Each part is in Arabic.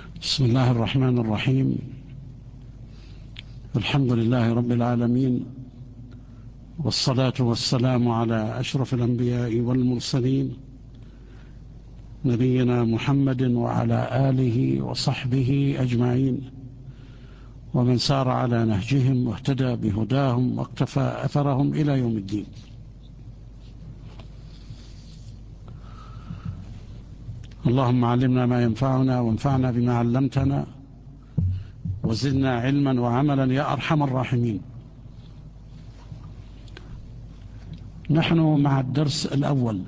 بسم الله الرحمن الرحيم. الحمد لله رب العالمين، والصلاة والسلام على أشرف الأنبياء والمرسلين نبينا محمد وعلى آله وصحبه أجمعين، ومن سار على نهجهم واهتدى بهداهم واقتفى أثرهم إلى يوم الدين. اللهم علمنا ما ينفعنا وانفعنا بما علمتنا وزدنا علما وعملا يا أرحم الراحمين. نحن مع الدرس الأول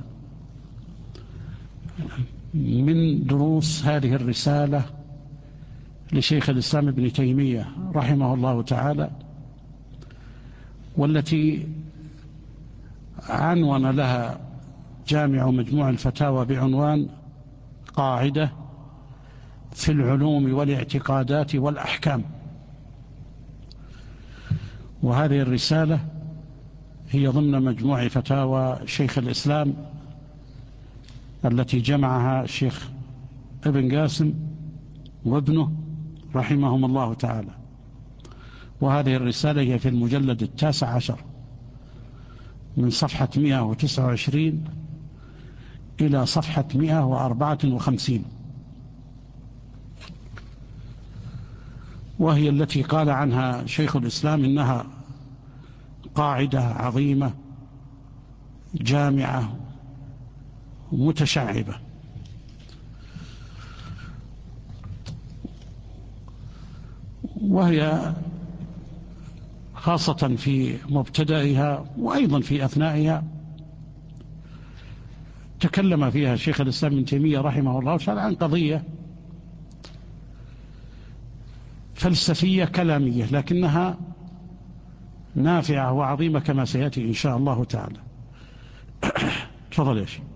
من دروس هذه الرسالة لشيخ الإسلام ابن تيمية رحمه الله تعالى، والتي عنون لها جامع مجموع الفتاوى بعنوان قاعدة في العلوم والاعتقادات والأحكام. وهذه الرسالة هي ضمن مجموع فتاوى شيخ الإسلام التي جمعها الشيخ ابن قاسم وابنه رحمهم الله تعالى. وهذه الرسالة هي في المجلد 19 من صفحة 129 إلى صفحة 154، وهي التي قال عنها شيخ الإسلام إنها قاعدة عظيمة جامعة متشعبة. وهي خاصة في مبتدئها وأيضا في أثنائها تكلم فيها شيخ الإسلام ابن تيمية رحمه الله تعالى عن قضية فلسفية كلامية، لكنها نافعة وعظيمة كما سيأتي إن شاء الله تعالى. تفضل يا شيخ.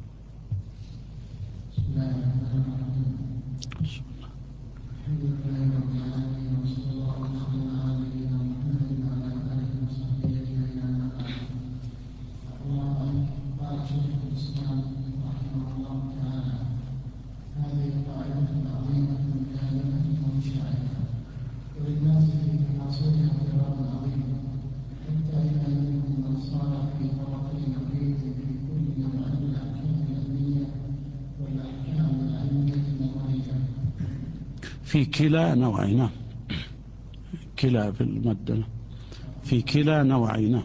في كلا نوعين، كلا في المادة في كلا نوعين.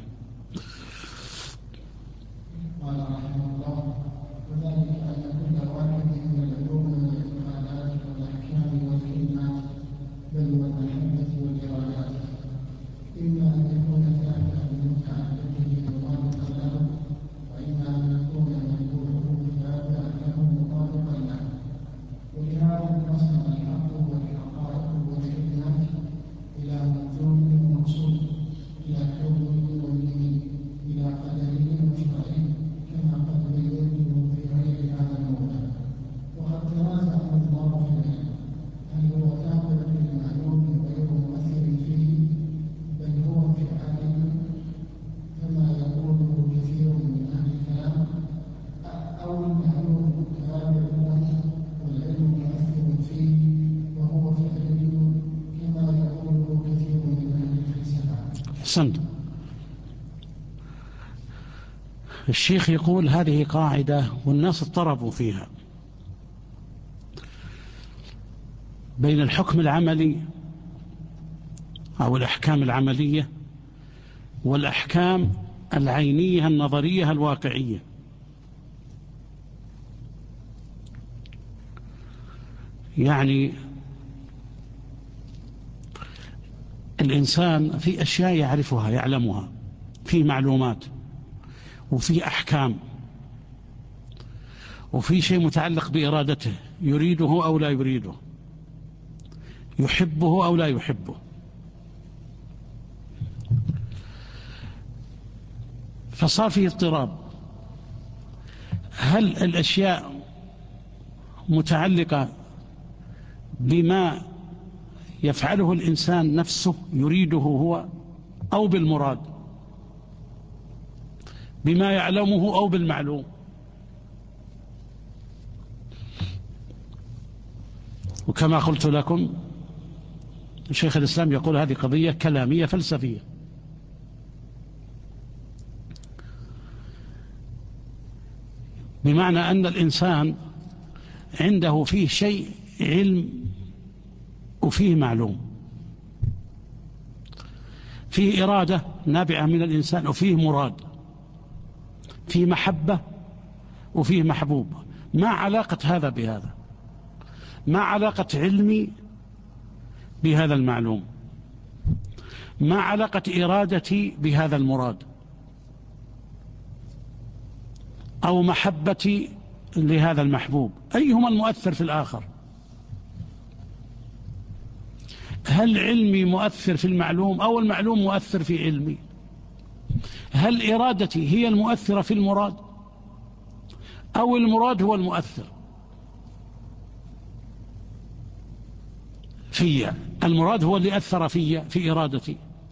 قال رحمه الله: وذلك أن كل واحد من العلوم والاعتقادات والأحكام والكلمات بل والمحبة والإرادات إما أن يكون تابعا لمتعلقه مطابقا له، وإما أن يكون مدلوله تابعا له مطابقا له. ولهذا انقسم الحق والحقائق والكلمات إلى مطلوب ومقصود، إلى كون ومنه، إلى قدري وشرعي، كما قد بينته في غير هذا الموضع. وقد تنازع النظار في العلم هل هو تابع للمعلوم غير مؤثر فيه، بل هو فعال كما يقوله كثير من أهل الكلام، أو المعلوم تابع له والعلم مؤثر فيه وهو فعلي كما يقوله كثير من أهل الفلسفة. أحسنت. الشيخ يقول هذه قاعدة والناس اضطربوا فيها بين الحكم العملي أو الأحكام العملية والأحكام العينية النظرية الواقعية. يعني الإنسان في أشياء يعرفها يعلمها، في معلومات وفي أحكام، وفي شيء متعلق بإرادته يريده أو لا يريده، يحبه أو لا يحبه. فصار في اضطراب، هل الأشياء متعلقة بما يفعله الإنسان نفسه يريده هو، أو بالمراد، بما يعلمه أو بالمعلوم. وكما قلت لكم شيخ الإسلام يقول هذه قضية كلامية فلسفية. بمعنى أن الإنسان عنده فيه شيء علم وفيه معلوم، فيه إرادة نابعة من الإنسان وفيه مراد، فيه محبة وفيه محبوب. ما علاقة هذا بهذا؟ ما علاقة علمي بهذا المعلوم؟ ما علاقة إرادتي بهذا المراد أو محبتي لهذا المحبوب؟ أيهما المؤثر في الآخر؟ هل علمي مؤثر في المعلوم أو المعلوم مؤثر في علمي؟ هل إرادتي هي المؤثرة في المراد أو المراد هو المؤثر في؟ المراد هو اللي أثر في إرادتي.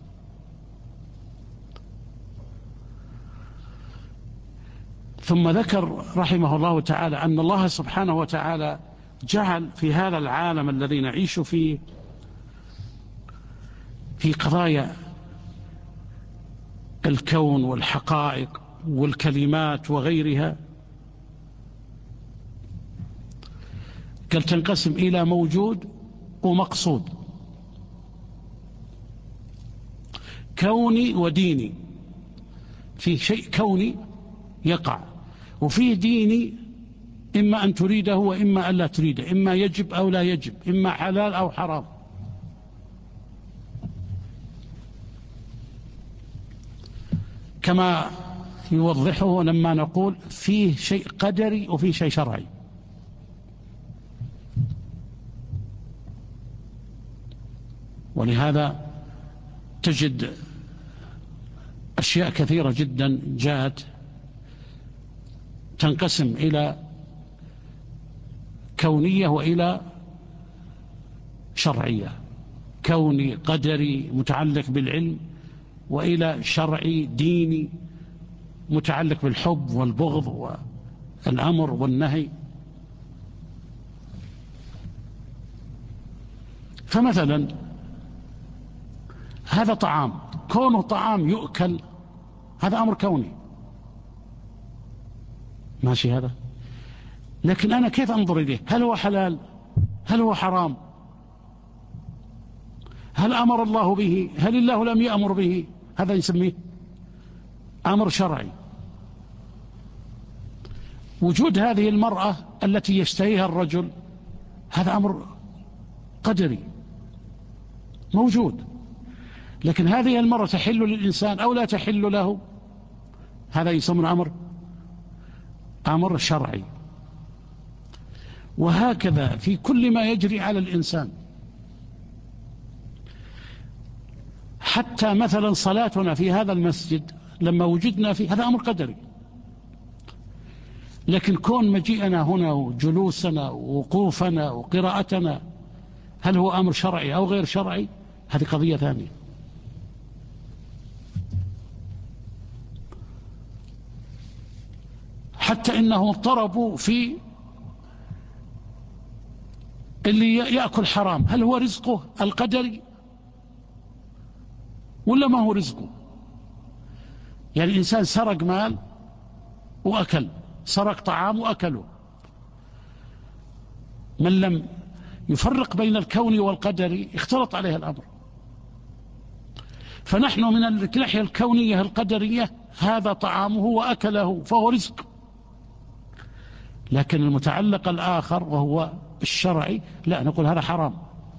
ثم ذكر رحمه الله تعالى أن الله سبحانه وتعالى جعل في هذا العالم الذي نعيش فيه في قضايا الكون والحقائق والكلمات وغيرها، قال تنقسم إلى موجود ومقصود، كوني وديني. في شيء كوني يقع، وفيه ديني إما أن تريده وإما أن لا تريده، إما يجب أو لا يجب، إما حلال أو حرام. كما يوضحه لما نقول فيه شيء قدري وفيه شيء شرعي. ولهذا تجد أشياء كثيرة جدا جاءت تنقسم إلى كونية وإلى شرعية، كوني قدري متعلق بالعلم، وإلى شرعي ديني متعلق بالحب والبغض والأمر والنهي. فمثلا هذا طعام، كونه طعام يؤكل هذا أمر كوني ماشي هذا، لكن أنا كيف أنظر إليه؟ هل هو حلال؟ هل هو حرام؟ هل أمر الله به؟ هل الله لم يأمر به؟ هذا يسميه أمر شرعي. وجود هذه المرأة التي يشتهيها الرجل هذا أمر قدري موجود، لكن هذه المرأة تحل للإنسان أو لا تحل له، هذا يسمى أمر شرعي. وهكذا في كل ما يجري على الإنسان، حتى مثلا صلاتنا في هذا المسجد لما وجدنا فيه هذا أمر قدري، لكن كون مجيئنا هنا وجلوسنا ووقوفنا وقراءتنا هل هو أمر شرعي أو غير شرعي؟ هذه قضية ثانية. حتى إنهم اضطربوا في اللي يأكل حرام، هل هو رزقه القدري ولا ما هو رزقه؟ يعني الإنسان سرق مال وأكل، سرق طعام وأكله، من لم يفرق بين الكون والقدر اختلط عليه الأمر. فنحن من الناحية الكونية القدرية هذا طعامه وأكله فهو رزق، لكن المتعلق الآخر وهو الشرعي لا، نقول هذا حرام،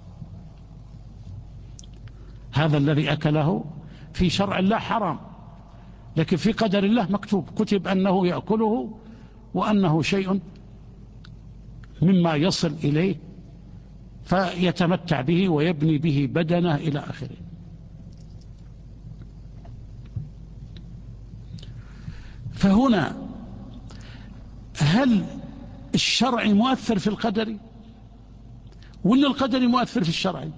هذا الذي أكله في شرع الله حرام، لكن في قدر الله مكتوب، كتب أنه يأكله وأنه شيء مما يصل إليه فيتمتع به ويبني به بدنه إلى آخره. فهنا هل الشرع مؤثر في القدر ولا القدر مؤثر في الشرع؟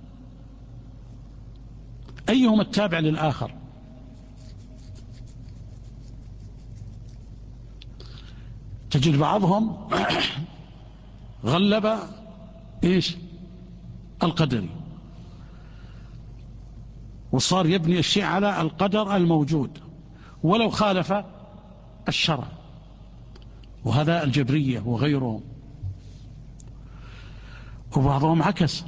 أيهما التابع للآخر؟ تجد بعضهم غلب إيش؟ القدري، وصار يبني الشيء على القدر الموجود ولو خالف الشرع، وهذا الجبرية وغيرهم. وبعضهم عكس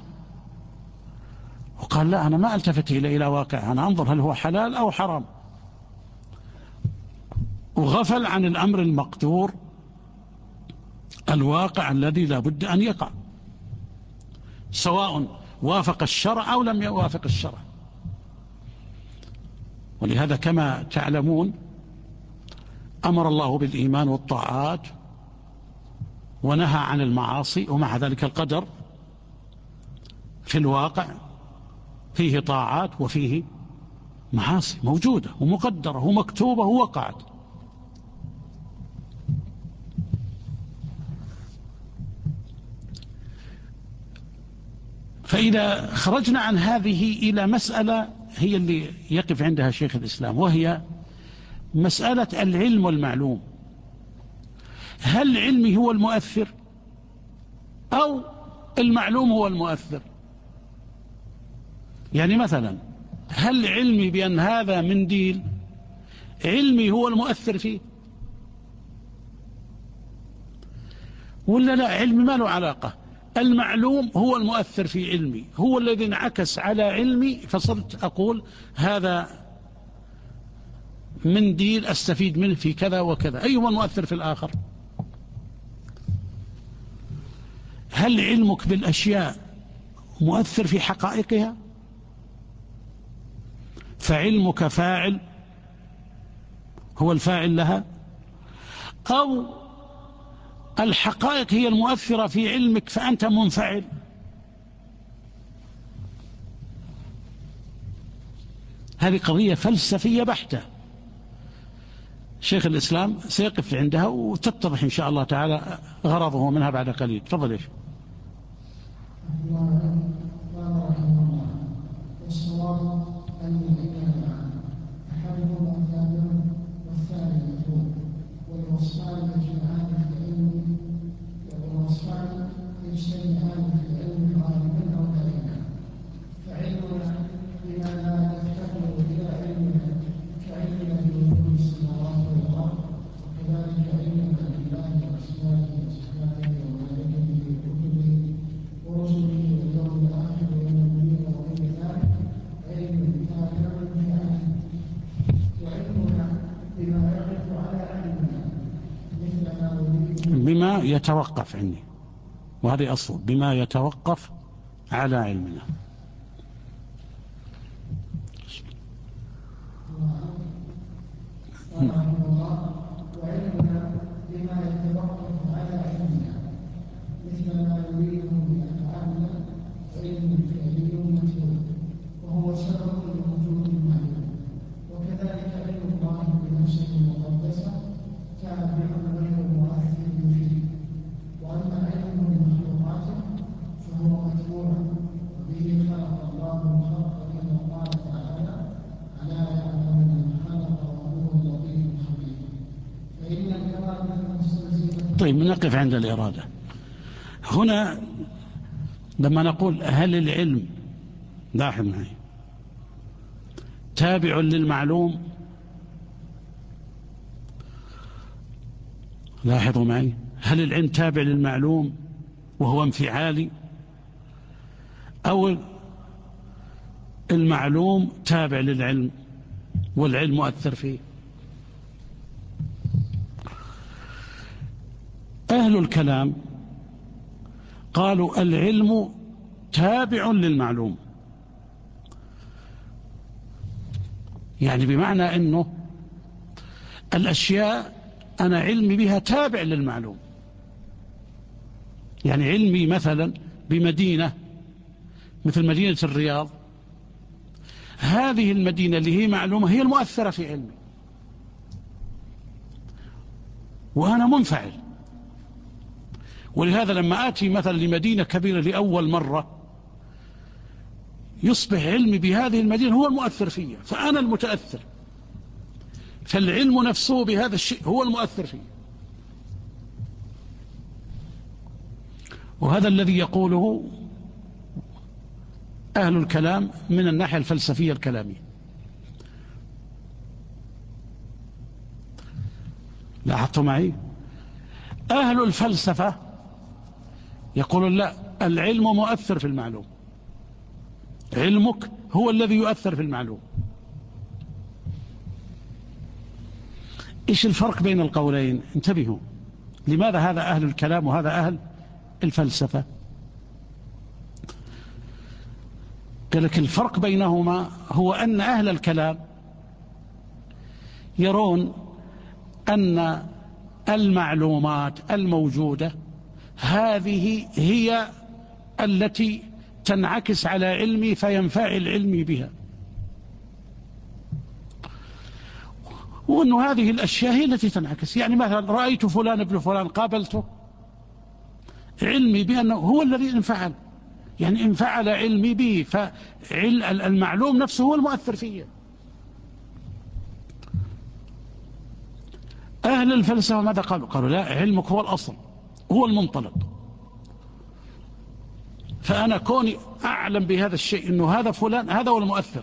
وقال لا، أنا ما ألتفت إلى واقع، أنا أنظر هل هو حلال أو حرام، وغفل عن الأمر المقدور الواقع الذي لا بد أن يقع، سواء وافق الشرع أو لم يوافق الشرع. ولهذا كما تعلمون أمر الله بالإيمان والطاعات ونهى عن المعاصي، ومع ذلك القدر في الواقع فيه طاعات وفيه معاصي موجودة ومقدرة ومكتوبة ووقعت. فإذا خرجنا عن هذه إلى مسألة هي اللي يقف عندها شيخ الإسلام، وهي مسألة العلم والمعلوم. هل علمي هو المؤثر أو المعلوم هو المؤثر؟ يعني مثلا هل علمي بأن هذا منديل علمي هو المؤثر فيه، ولا لا علمي ما له علاقة؟ المعلوم هو المؤثر في علمي، هو الذي انعكس على علمي، فصرت أقول هذا منديل أستفيد منه في كذا وكذا. أيهما المؤثر في الآخر؟ هل علمك بالأشياء مؤثر في حقائقها فعلمك فاعل هو الفاعل لها، أو الحقائق هي المؤثرة في علمك فأنت منفعل؟ هذه قضية فلسفية بحتة، شيخ الإسلام سيقف عندها وتتضح إن شاء الله تعالى غرضه منها بعد قليل. تفضل يا شيخ. والصواب أن العلم أحدهما تابع والثاني مطلوب، والوصفان يجمعان في العلم، والوصفان يجتمعان في العلم غالبا أو دائما. فعلمنا بما لا يفتقر إلى علمنا كعلمنا بوجود السماوات والأرض، وكذلك علمنا بالله وأسمائه وصفاته وملائكته وكتبه ورسله واليوم الآخر والنبيين وغير ذلك علم تابع لعلم. وعلمنا بما يقف على علمنا مثل ما نريد بما يتوقف عندي، وهذه أصل بما يتوقف على علمنا. وعلمنا بما يتوقف على علمنا مثل ما نريده بأفعالنا علم فعلي مطلوب، وهو سبب لوجود المعلوم. وكذلك علم الله بنفسه المقدسة تابع غير مؤثر فيه. وأما علم بمخلوقاته فهو متبوع، وبه خلق الله الخلق كما قال تعالى: ألا يعلم من خلق وهو اللطيف الخبير. فإن الإرادة المستلزمة. طيب نقف عند الإرادة هنا. لما نقول هل العلم، لاحظ معي، تابع للمعلوم، لاحظوا معي، هل العلم تابع للمعلوم وهو انفعالي، أو المعلوم تابع للعلم والعلم مؤثر فيه؟ أهل الكلام قالوا العلم تابع للمعلوم، يعني بمعنى أنه الأشياء أنا علمي بها تابع للمعلوم. يعني علمي مثلا بمدينة مثل مدينة الرياض، هذه المدينة اللي هي معلومة هي المؤثرة في علمي، وأنا منفعل. ولهذا لما آتي مثلا لمدينة كبيرة لأول مرة يصبح علمي بهذه المدينة هو المؤثر فيها، فأنا المتأثر، فالعلم نفسه بهذا الشيء هو المؤثر فيه. وهذا الذي يقوله أهل الكلام من الناحية الفلسفية الكلامية. لاحظتوا معي؟ أهل الفلسفة يقولون لا، العلم مؤثر في المعلوم، علمك هو الذي يؤثر في المعلوم. إيش الفرق بين القولين؟ انتبهوا، لماذا هذا أهل الكلام وهذا أهل الفلسفة؟ قال لك الفرق بينهما هو أن أهل الكلام يرون أن المعلومات الموجودة هذه هي التي تنعكس على علمي فينفعل علمي بها، وأن هذه الأشياء هي التي تنعكس. يعني مثلا رأيت فلان ابن فلان، قابلته، علمي بأنه هو الذي انفعل، يعني انفعل علمي به، فالمعلوم نفسه هو المؤثر فيه. أهل الفلسفة ماذا قالوا؟ قالوا لا، علمك هو الأصل، هو المنطلق، فأنا كوني أعلم بهذا الشيء أنه هذا فلان، هذا هو المؤثر.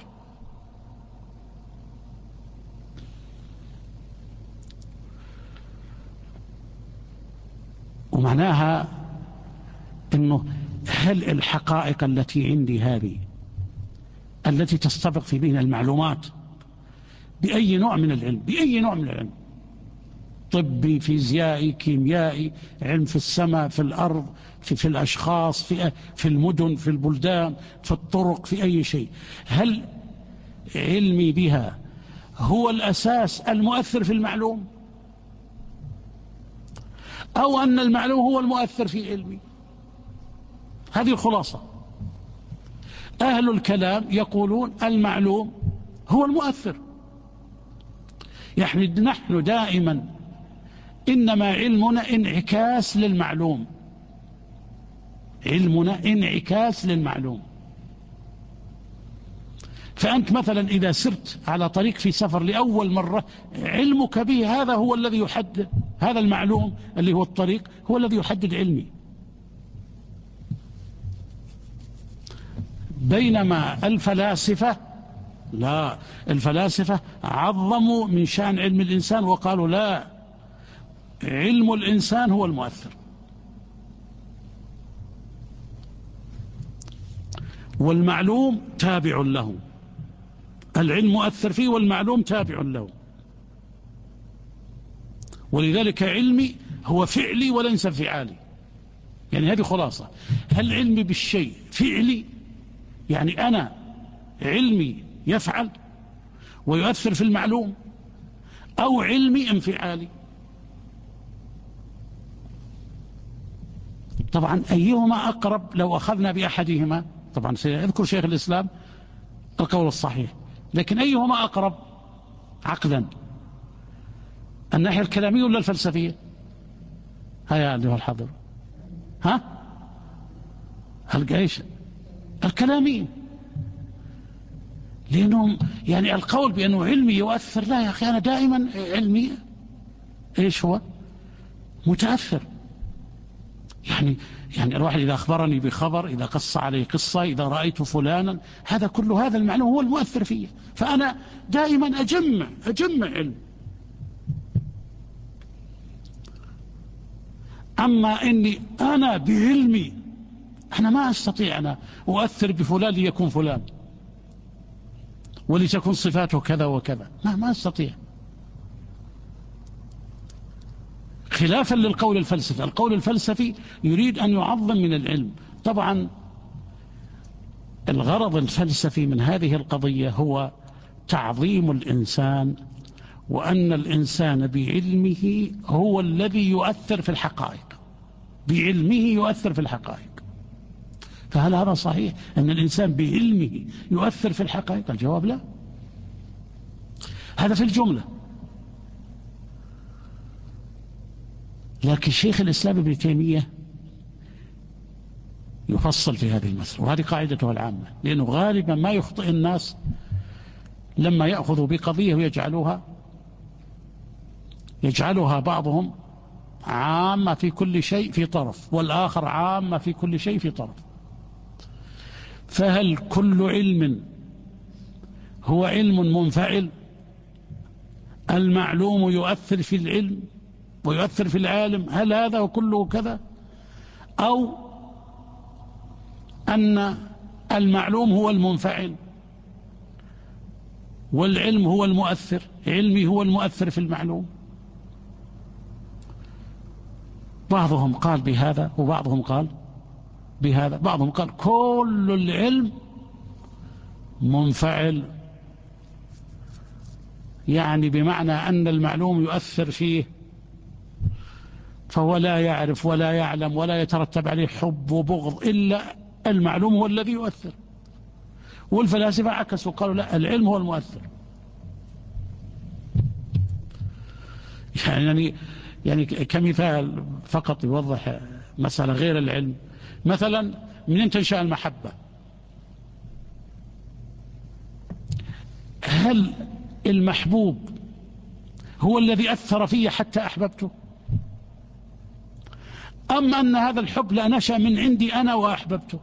ومعناها أنه هل الحقائق التي عندي هذه التي تستبق في بين المعلومات بأي نوع من العلم، بأي نوع من العلم، طبي، فيزيائي، كيميائي، علم في السماء، في الأرض، في الأشخاص، في المدن، في البلدان، في الطرق، في أي شيء، هل علمي بها هو الأساس المؤثر في المعلوم، أو أن المعلوم هو المؤثر في علمي؟ هذه الخلاصة. أهل الكلام يقولون المعلوم هو المؤثر، يعني نحن دائما إنما علمنا انعكاس للمعلوم، علمنا انعكاس للمعلوم. فأنت مثلا إذا سرت على طريق في سفر لأول مرة، علمك به هذا هو الذي يحدد، هذا المعلوم اللي هو الطريق هو الذي يحدد علمي. بينما الفلاسفة لا، الفلاسفة عظموا من شأن علم الإنسان وقالوا لا، علم الإنسان هو المؤثر، والمعلوم تابع له. العلم مؤثر فيه والمعلوم تابع له، ولذلك علمي هو فعلي وليس فعالي. يعني هذه خلاصة. هل علمي بالشيء فعلي، يعني أنا علمي يفعل ويؤثر في المعلوم، أو علمي انفعالي؟ طبعا أيهما أقرب لو أخذنا بأحدهما؟ طبعا سيذكر شيخ الإسلام القول الصحيح، لكن أيهما أقرب عقلا، الناحية الكلامية ولا الفلسفية؟ هيا أيها الحاضر، ها؟ ايش؟ الكلامية. لأنهم يعني القول بأنه علمي يؤثر، لا يا أخي، أنا دائما علمي إيش هو؟ متأثر. يعني الواحد إذا أخبرني بخبر، إذا قص علي قصة، إذا رأيت فلانا، هذا كل هذا المعلوم هو المؤثر فيه، فأنا دائما أجمع علم. أما إني أنا بعلمي أنا ما أستطيع أنا أؤثر بفلان ليكون فلان ولتكون صفاته كذا وكذا، ما أستطيع. خلافا للقول الفلسفي. القول الفلسفي يريد أن يعظم من العلم. طبعا الغرض الفلسفي من هذه القضية هو تعظيم الإنسان، وأن الإنسان بعلمه هو الذي يؤثر في الحقائق، بعلمه يؤثر في الحقائق. فهل هذا صحيح أن الإنسان بعلمه يؤثر في الحقائق؟ الجواب لا. هذا في الجملة. لكن شيخ الإسلام ابن تيمية يفصل في هذه المسألة، وهذه قاعدته العامة، لأنه غالبا ما يخطئ الناس لما يأخذوا بقضية ويجعلوها بعضهم عامة في كل شيء في طرف، والآخر عامة في كل شيء في طرف. فهل كل علم هو علم منفعل؟ المعلوم يؤثر في العلم ويؤثر في العالم؟ هل هذا وكله كذا؟ أو أن المعلوم هو المنفعل والعلم هو المؤثر، علمي هو المؤثر في المعلوم؟ بعضهم قال بهذا وبعضهم قال بهذا. بعضهم قال كل العلم منفعل، يعني بمعنى أن المعلوم يؤثر فيه، فهو لا يعرف ولا يعلم ولا يترتب عليه حب وبغض، إلا المعلوم هو الذي يؤثر. والفلاسفة عكسوا، قالوا لا، العلم هو المؤثر. يعني كمثال فقط يوضح مسألة غير العلم، مثلا منين تنشأ المحبة؟ هل المحبوب هو الذي أثر في حتى أحببته، أم أن هذا الحب لا نشأ من عندي أنا وأحببته؟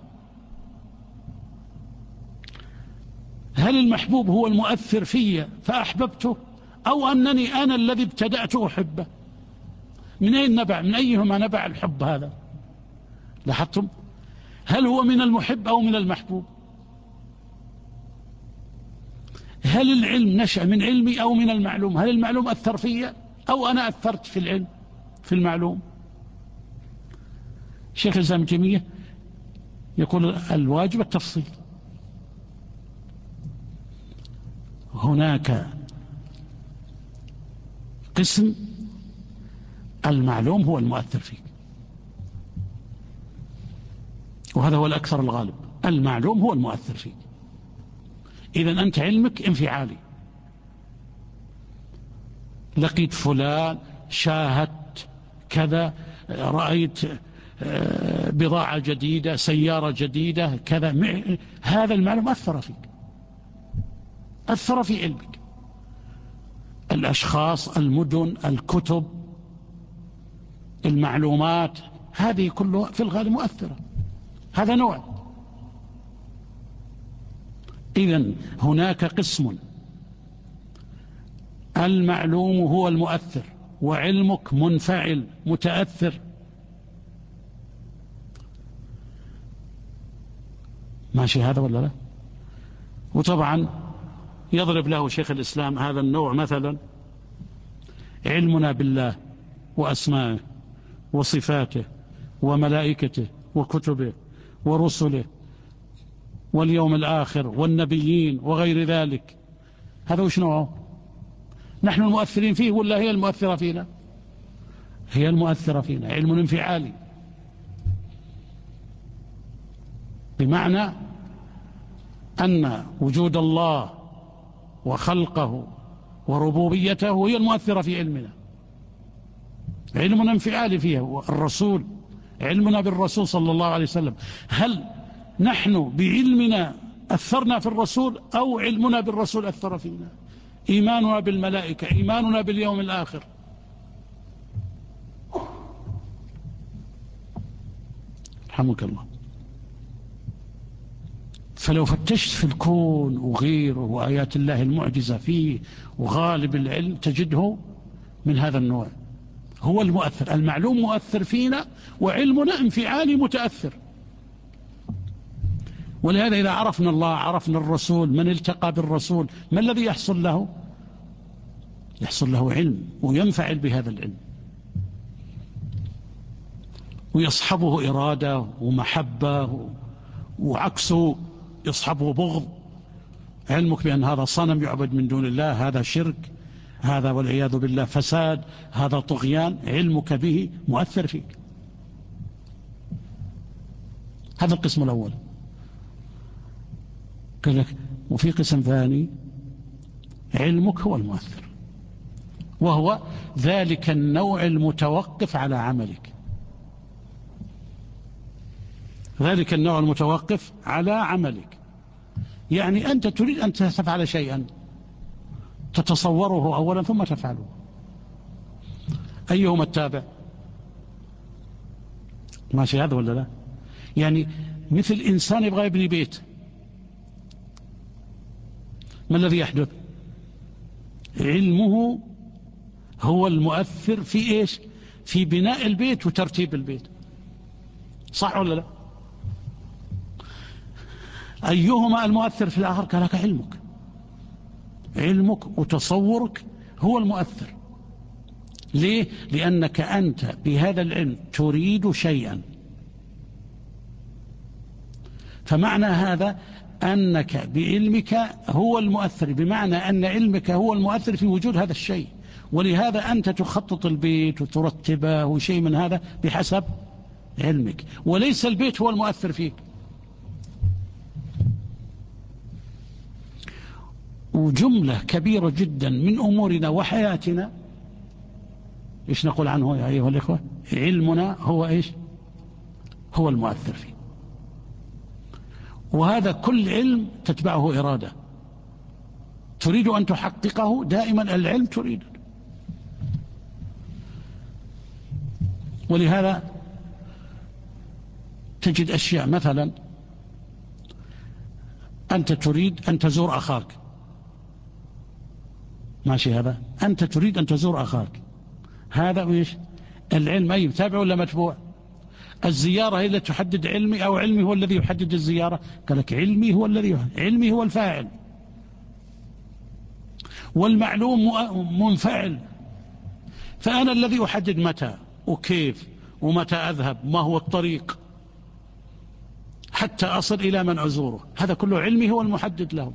هل المحبوب هو المؤثر في فأحببته، أو أنني أنا الذي ابتدأت أحبه؟ من أين نبع؟ من أيهما نبع الحب هذا؟ لاحظتم؟ هل هو من المحب أو من المحبوب؟ هل العلم نشأ من علمي أو من المعلوم؟ هل المعلوم أثر في أو أنا أثرت في العلم في المعلوم؟ شيخ الإسلام ابن تيمية يقول الواجب التفصيل. هناك قسم المعلوم هو المؤثر فيك، وهذا هو الأكثر الغالب، المعلوم هو المؤثر فيك. إذن أنت علمك انفعالي، لقيت فلان، شاهدت كذا، رأيت بضاعة جديدة، سيارة جديدة كذا، هذا المعلوم أثر فيك، أثر في علمك. الأشخاص، المدن، الكتب، المعلومات، هذه كلها في الغالب مؤثرة، هذا نوع. إذن هناك قسم المعلوم هو المؤثر، وعلمك منفعل متأثر. ماشي هذا ولا لا؟ وطبعا يضرب له شيخ الإسلام هذا النوع مثلا: علمنا بالله وأسمائه وصفاته وملائكته وكتبه ورسله واليوم الآخر والنبيين وغير ذلك، هذا وش نوعه؟ نحن المؤثرين فيه ولا هي المؤثرة فينا؟ هي المؤثرة فينا، علم انفعالي، بمعنى أن وجود الله وخلقه وربوبيته هي المؤثرة في علمنا، علمنا انفعالي فيها. الرسول، علمنا بالرسول صلى الله عليه وسلم، هل نحن بعلمنا أثرنا في الرسول أو علمنا بالرسول أثر فينا؟ إيماننا بالملائكة، إيماننا باليوم الآخر. رحمك الله. فلو فتشت في الكون وغيره وآيات الله المعجزة فيه وغالب العلم تجده من هذا النوع، هو المؤثر. المعلوم مؤثر فينا وعلمنا انفعالي متأثر. ولهذا إذا عرفنا الله، عرفنا الرسول، من التقى بالرسول، ما الذي يحصل له؟ يحصل له علم وينفعل بهذا العلم، ويصحبه إرادة ومحبة، وعكسه يصحبه بغض. علمك بأن هذا صنم يعبد من دون الله، هذا شرك، هذا والعياذ بالله فساد، هذا طغيان، علمك به مؤثر فيك. هذا القسم الأول. قال لك وفي قسم ثاني: علمك هو المؤثر، وهو ذلك النوع المتوقف على عملك. ذلك النوع المتوقف على عملك، يعني أنت تريد أن تفعل شيئا تتصوره أولا ثم تفعله، أيهما التابع؟ ماشي هذا ولا لا؟ يعني مثل إنسان يبغى يبني بيت، ما الذي يحدث؟ علمه هو المؤثر في إيش؟ في بناء البيت وترتيب البيت، صح ولا لا؟ أيهما المؤثر في الآخر؟ قال لك علمك. علمك وتصورك هو المؤثر. ليه؟ لأنك أنت بهذا العلم تريد شيئا، فمعنى هذا أنك بعلمك هو المؤثر، بمعنى أن علمك هو المؤثر في وجود هذا الشيء، ولهذا أنت تخطط البيت وترتبه وشيء من هذا بحسب علمك، وليس البيت هو المؤثر فيك. وجملة كبيرة جدا من أمورنا وحياتنا إيش نقول عنه يا أيها الإخوة؟ علمنا هو إيش؟ هو المؤثر فيه. وهذا كل علم تتبعه إرادة، تريد أن تحققه دائما، العلم تريد. ولهذا تجد أشياء، مثلا أنت تريد أن تزور أخاك، ماشي هذا؟ أنت تريد أن تزور أخاك، هذا إيش؟ العلم أي تابع ولا متبوع؟ الزيارة هي التي تحدد علمي أو علمي هو الذي يحدد الزيارة؟ قال لك علمي هو الذي علمي هو الفاعل، والمعلوم منفعل، فأنا الذي أحدد متى وكيف ومتى أذهب، ما هو الطريق حتى أصل إلى من أزوره، هذا كله علمي هو المحدد له.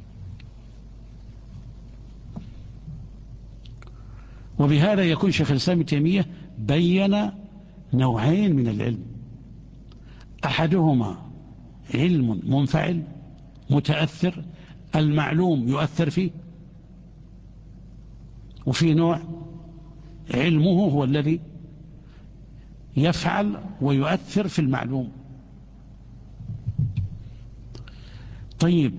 وبهذا يكون شيخ الإسلام ابن تيمية بين نوعين من العلم، أحدهما علم منفعل متأثر، المعلوم يؤثر فيه، وفي نوع علمه هو الذي يفعل ويؤثر في المعلوم. طيب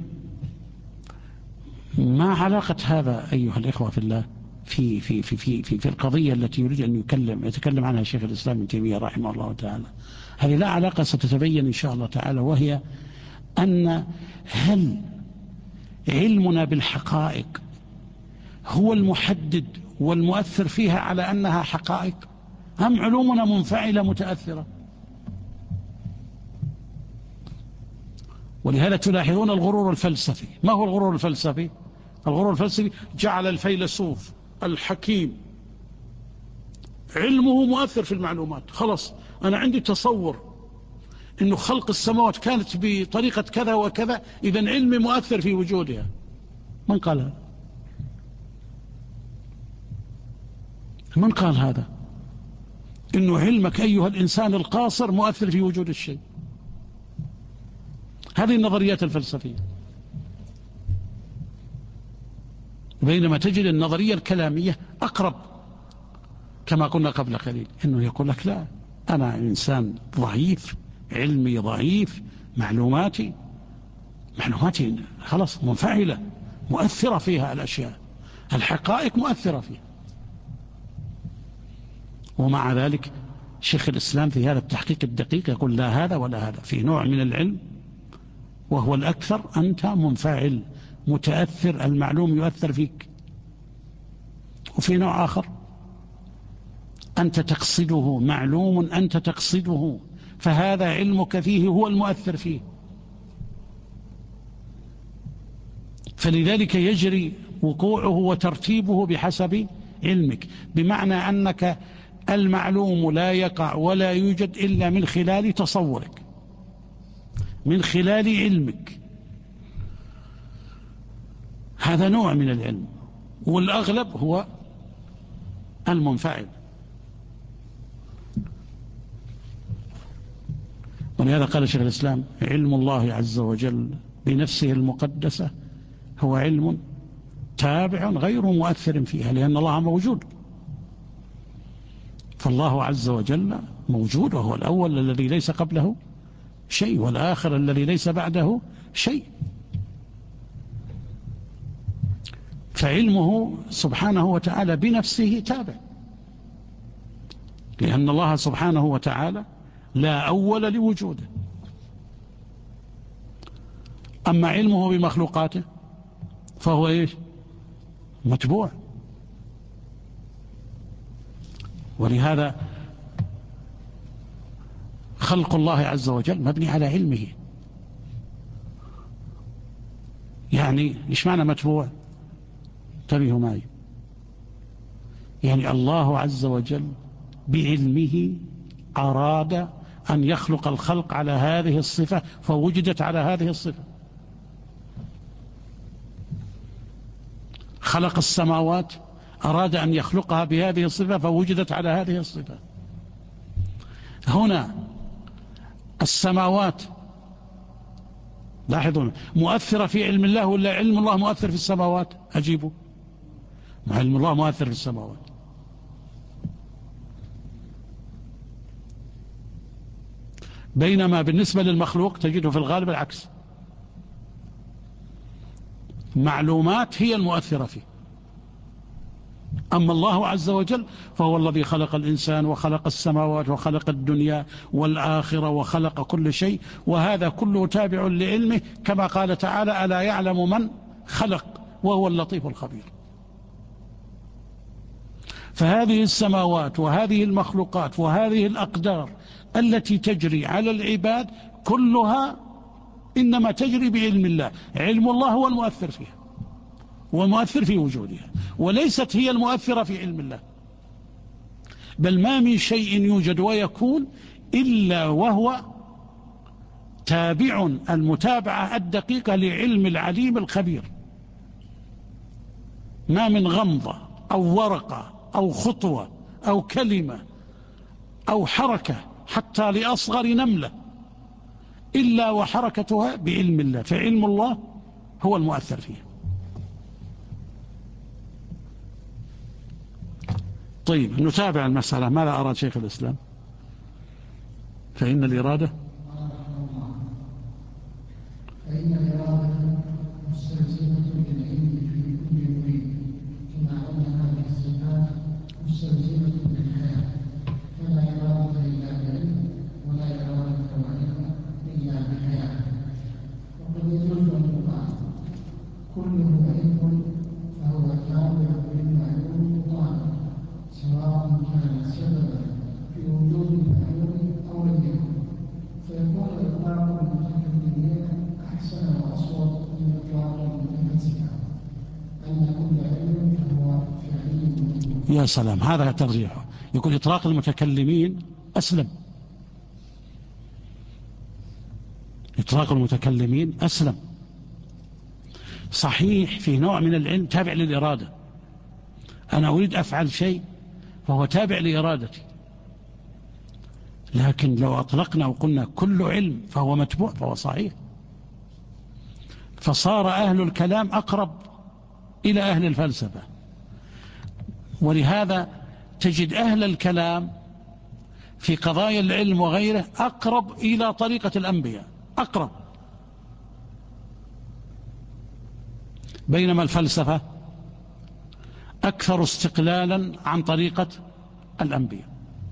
ما علاقة هذا أيها الإخوة في الله في القضية التي يريد أن يتكلم عنها شيخ الإسلام ابن تيمية رحمه الله تعالى؟ هذه لا علاقة، ستتبين إن شاء الله تعالى، وهي أن هل علمنا بالحقائق هو المحدد والمؤثر فيها على أنها حقائق، أم علومنا منفعلة متأثرة؟ ولهذا تلاحظون الغرور الفلسفي. ما هو الغرور الفلسفي؟ الغرور الفلسفي جعل الفيلسوف الحكيم علمه مؤثر في المعلومات، خلاص أنا عندي تصور إنه خلق السماوات كانت بطريقة كذا وكذا، إذن علمي مؤثر في وجودها. من قال هذا؟ من قال هذا؟ إنه علمك أيها الإنسان القاصر مؤثر في وجود الشيء. هذه النظريات الفلسفية. بينما تجد النظرية الكلامية أقرب، كما قلنا قبل قليل، إنه يقول لك لا، أنا إنسان ضعيف، علمي ضعيف، معلوماتي خلاص منفعلة مؤثرة فيها الأشياء، الحقائق مؤثرة فيها. ومع ذلك شيخ الإسلام في هذا التحقيق الدقيق يقول لا هذا ولا هذا، في نوع من العلم وهو الأكثر أنت منفعل متأثر، المعلوم يؤثر فيك، وفي نوع آخر أنت تقصده، معلوم أنت تقصده، فهذا علمك فيه هو المؤثر فيه. فلذلك يجري وقوعه وترتيبه بحسب علمك، بمعنى أنك المعلوم لا يقع ولا يوجد إلا من خلال تصورك، من خلال علمك. هذا نوع من العلم، والأغلب هو المنفعل. ولهذا قال شيخ الإسلام علم الله عز وجل بنفسه المقدسة هو علم تابع غير مؤثر فيها، لأن الله موجود، فالله عز وجل موجود، وهو الأول الذي ليس قبله شيء، والآخر الذي ليس بعده شيء. فعلمه سبحانه وتعالى بنفسه تابع، لأن الله سبحانه وتعالى لا أول لوجوده. أما علمه بمخلوقاته فهو إيش؟ متبوع. ولهذا خلق الله عز وجل مبني على علمه. يعني إيش معنى متبوع؟ انتبهوا معي. يعني الله عز وجل بعلمه أراد أن يخلق الخلق على هذه الصفة فوجدت على هذه الصفة. خلق السماوات أراد أن يخلقها بهذه الصفة فوجدت على هذه الصفة. هنا السماوات لاحظون مؤثرة في علم الله ولا علم الله مؤثر في السماوات؟ أجيبوا. علم الله مؤثر في السماوات. بينما بالنسبة للمخلوق تجده في الغالب العكس، معلومات هي المؤثرة فيه. أما الله عز وجل فهو الذي خلق الإنسان وخلق السماوات وخلق الدنيا والآخرة وخلق كل شيء، وهذا كله تابع لعلمه، كما قال تعالى: ألا يعلم من خلق وهو اللطيف الخبير. فهذه السماوات وهذه المخلوقات وهذه الأقدار التي تجري على العباد كلها إنما تجري بعلم الله. علم الله هو المؤثر فيها والمؤثر في وجودها، وليست هي المؤثرة في علم الله. بل ما من شيء يوجد ويكون إلا وهو تابع المتابعة الدقيقة لعلم العليم الخبير. ما من غمضة أو ورقة أو خطوة أو كلمة أو حركة حتى لأصغر نملة إلا وحركتها بعلم الله، فعلم الله هو المؤثر فيها. طيب نتابع المسألة. ماذا أراد شيخ الإسلام؟ فإن الإرادة مستلزمة للعلم في كل مريد، كما أن هذه الصفات مستلزمة للحياة، فلا إرادة إلا بعلم ولا إرادة وعلم إلا بحياة. وقد يجوز أن يقال كله علم فهو تابع للمعلوم مطالب، سواء كان سببا في وجود المعلوم أو لم يكن، فيكون إطلاق المتكلمين أحسن وأصوب من إطلاق المتمسكة أن كل علم فهو فعلي. يا سلام، هذا ترجيحه. يقول إطلاق المتكلمين أسلم. إطلاق المتكلمين أسلم. صحيح في نوع من العلم تابع للإرادة، أنا أريد أفعل شيء فهو تابع لإرادتي، لكن لو أطلقنا وقلنا كل علم فهو متبوع فهو صحيح. فصار أهل الكلام أقرب إلى أهل الفلسفة، ولهذا تجد أهل الكلام في قضايا العلم وغيره أقرب إلى طريقة الأنبياء، أقرب، بينما الفلسفة أكثر استقلالا عن طريقة الأنبياء.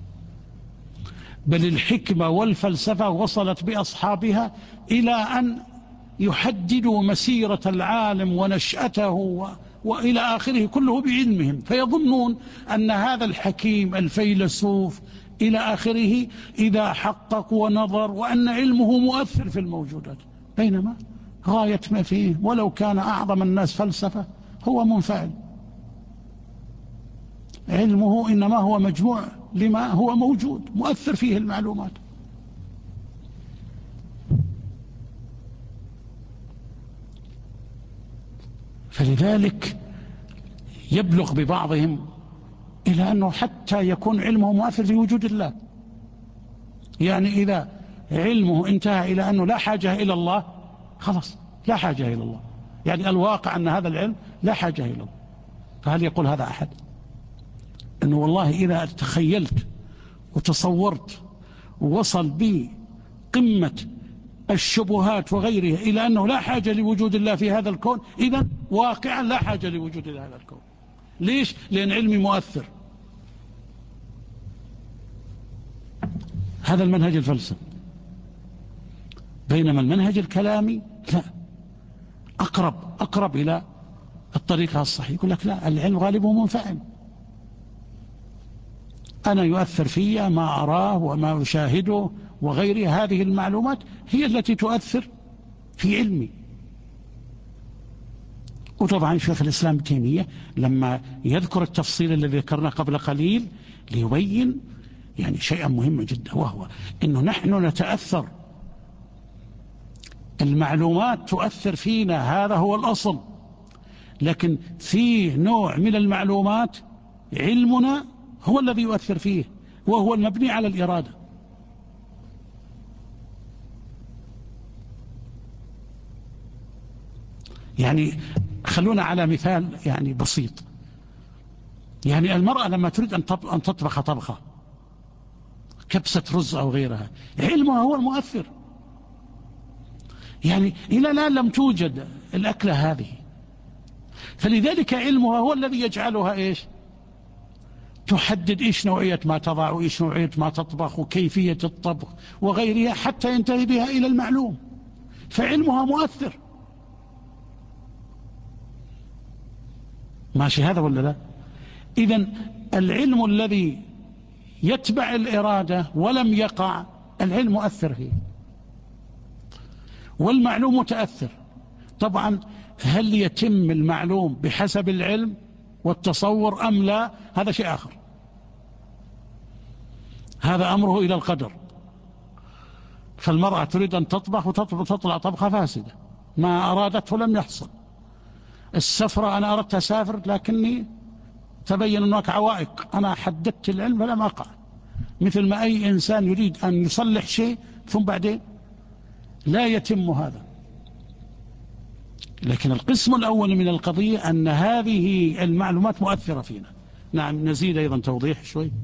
بل الحكمة والفلسفة وصلت بأصحابها إلى أن يحددوا مسيرة العالم ونشأته وإلى آخره كله بعلمهم، فيظنون أن هذا الحكيم الفيلسوف إلى آخره إذا حقق ونظر وأن علمه مؤثر في الموجودات، بينما غاية ما فيه ولو كان أعظم الناس فلسفة هو منفعل. علمه إنما هو مجموع لما هو موجود مؤثر فيه المعلومات. فلذلك يبلغ ببعضهم إلى أنه حتى يكون علمه مؤثر في وجود الله. يعني إذا علمه انتهى إلى أنه لا حاجة إلى الله، خلاص لا حاجة إلى الله، يعني الواقع أن هذا العلم لا حاجة إلى الله. فهل يقول هذا أحد؟ أنه والله إذا تخيلت وتصورت ووصل بي قمة الشبهات وغيرها إلى أنه لا حاجة لوجود الله في هذا الكون، إذن واقعا لا حاجة لوجود هذا الكون. ليش؟ لأن علمي مؤثر. هذا المنهج الفلسفي. بينما المنهج الكلامي لا، أقرب إلى الطريقة الصحيحة. يقول لك لا، العلم غالبه منفعل، أنا يؤثر في ما أراه وما أشاهده وغيرها، هذه المعلومات هي التي تؤثر في علمي. وطبعا شيخ الإسلام ابن تيمية لما يذكر التفصيل الذي ذكرناه قبل قليل ليبين يعني شيئا مهما جدا، وهو أنه نحن نتأثر، المعلومات تؤثر فينا، هذا هو الأصل، لكن في نوع من المعلومات علمنا هو الذي يؤثر فيه، وهو المبني على الإرادة. يعني خلونا على مثال يعني بسيط. يعني المرأة لما تريد أن تطبخ طبخة، كبسة رز أو غيرها، علمها هو المؤثر. يعني إلى الآن لم توجد الأكلة هذه، فلذلك علمها هو الذي يجعلها إيش؟ تحدد إيش نوعية ما تضع وإيش نوعية ما تطبخ وكيفية الطبخ وغيرها، حتى ينتهي بها إلى المعلوم. فعلمها مؤثر. ماشي هذا ولا لا؟ إذن العلم الذي يتبع الإرادة ولم يقع، العلم مؤثر فيه والمعلوم متأثر. طبعا هل يتم المعلوم بحسب العلم والتصور أم لا؟ هذا شيء آخر، هذا أمره إلى القدر. فالمرأة تريد أن تطبخ وتطلع طبخة فاسدة، ما أرادته لم يحصل. السفرة أنا أردت أسافر لكني تبين هناك عوائق، أنا حددت العلم فلم أقع. مثل ما أي إنسان يريد أن يصلح شيء ثم بعدين لا يتم هذا. لكن القسم الأول من القضية أن هذه المعلومات مؤثرة فينا. نعم، نزيد أيضا توضيح شوي.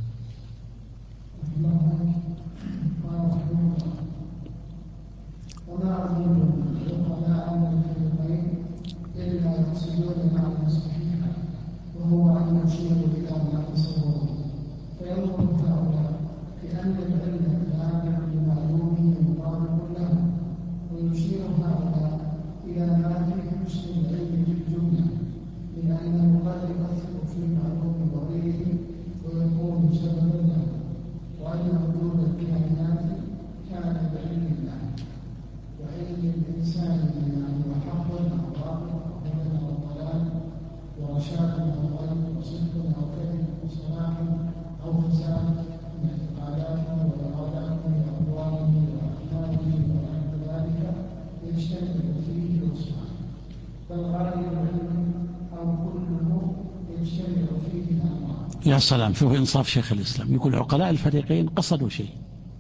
وما أظن العلماء أن الفريقين إلا يقصدون معنى صحيحا، وهو أن يشيروا إلى ما تصوروا، فينظر هؤلاء بأن العلم تابع لمعلومه مطابق له، ويشير هؤلاء إلى ما في حسن العلم بالجملة، لأنه قد يؤثر في معلوم غيره ويكون سببا له، وأن وجود الكائنات كان بعلم الله، وعلم الإنسان بما هو حق أو باطل أو هدى أو ضلال ورشاد أو غيب وصدق أو كذب وصلاح أو فساد من اعتقاداته وإراداته وأقواله وأفعاله ونحو ذلك يجتمع فيه وصفان، بل غالب العلم أو كله يجتمع فيه الأنواع. يا سلام، شوف إنصاف شيخ الإسلام. يقول عقلاء الفريقين قصدوا شيء،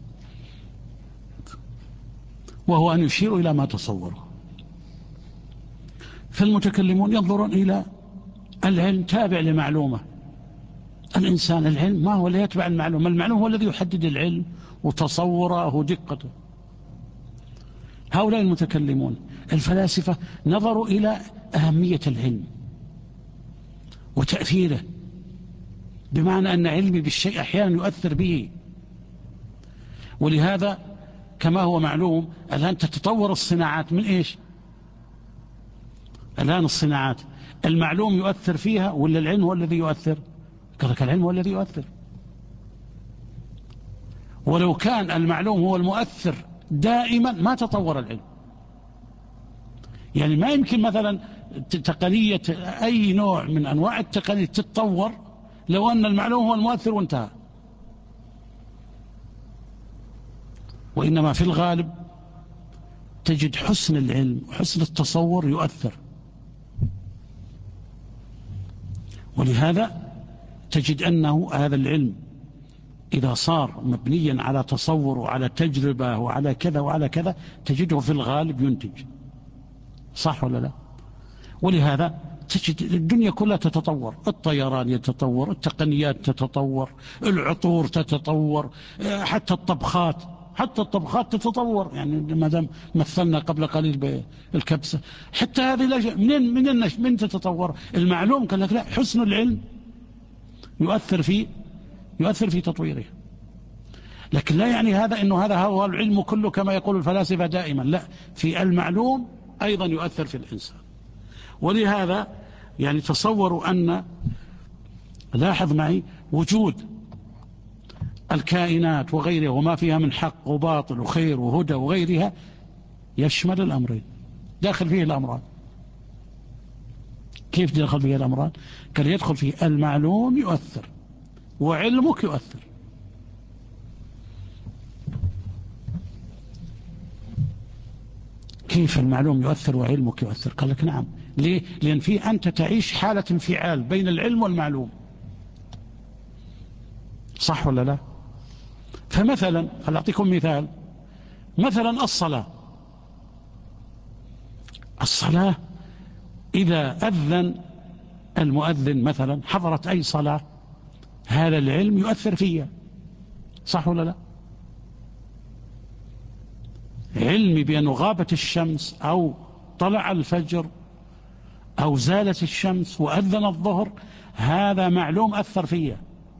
وهو أن يشيروا إلى ما تصوروا. فالمتكلمون ينظرون إلى العلم تابع لمعلومة. الإنسان العلم ما هو اللي يتبع المعلومة، المعلوم هو الذي يحدد العلم وتصوره ودقته. هؤلاء المتكلمون الفلاسفة نظروا إلى أهمية العلم وتأثيره، بمعنى أن علمي بالشيء أحيانا يؤثر به. ولهذا كما هو معلوم الآن تتطور الصناعات من إيش؟ الآن الصناعات المعلوم يؤثر فيها ولا العلم هو الذي يؤثر؟ قال لك العلم هو الذي يؤثر. ولو كان المعلوم هو المؤثر دائما ما تطور العلم. يعني ما يمكن مثلا تقنية أي نوع من أنواع التقنية تتطور لو أن المعلوم هو المؤثر وانتهى. وإنما في الغالب تجد حسن العلم وحسن التصور يؤثر. ولهذا تجد أنه هذا العلم إذا صار مبنيا على تصور وعلى تجربة وعلى كذا وعلى كذا تجده في الغالب ينتج. صح ولا لا؟ ولهذا تجد الدنيا كلها تتطور، الطيران يتطور، التقنيات تتطور، العطور تتطور، حتى الطبخات تتطور. يعني ما دام مثلنا قبل قليل بالكبسة، حتى هذه الأشياء من تتطور؟ المعلوم قال لك لا، حسن العلم يؤثر في تطويره. لكن لا يعني هذا أنه هذا هو العلم كله كما يقول الفلاسفة دائما، لا، في المعلوم أيضا يؤثر في الإنسان. ولهذا يعني تصوروا أن، لاحظ معي، وجود الكائنات وغيرها وما فيها من حق وباطل وخير وهدى وغيرها يشمل الأمرين، داخل فيه الأمران. كيف يدخل فيه الأمران؟ كان يدخل فيه المعلوم يؤثر وعلمك يؤثر. كيف المعلوم يؤثر وعلمك يؤثر؟ قال لك نعم. ليه؟ لأن في أنت تعيش حالة انفعال بين العلم والمعلوم، صح ولا لا؟ فمثلا أعطيكم مثال، مثلا الصلاة إذا أذن المؤذن مثلا حضرت أي صلاة، هذا العلم يؤثر فيها، صح ولا لا؟ علمي بأنه غابت الشمس أو طلع الفجر أو زالت الشمس وأذن الظهر، هذا معلوم أثر فيها.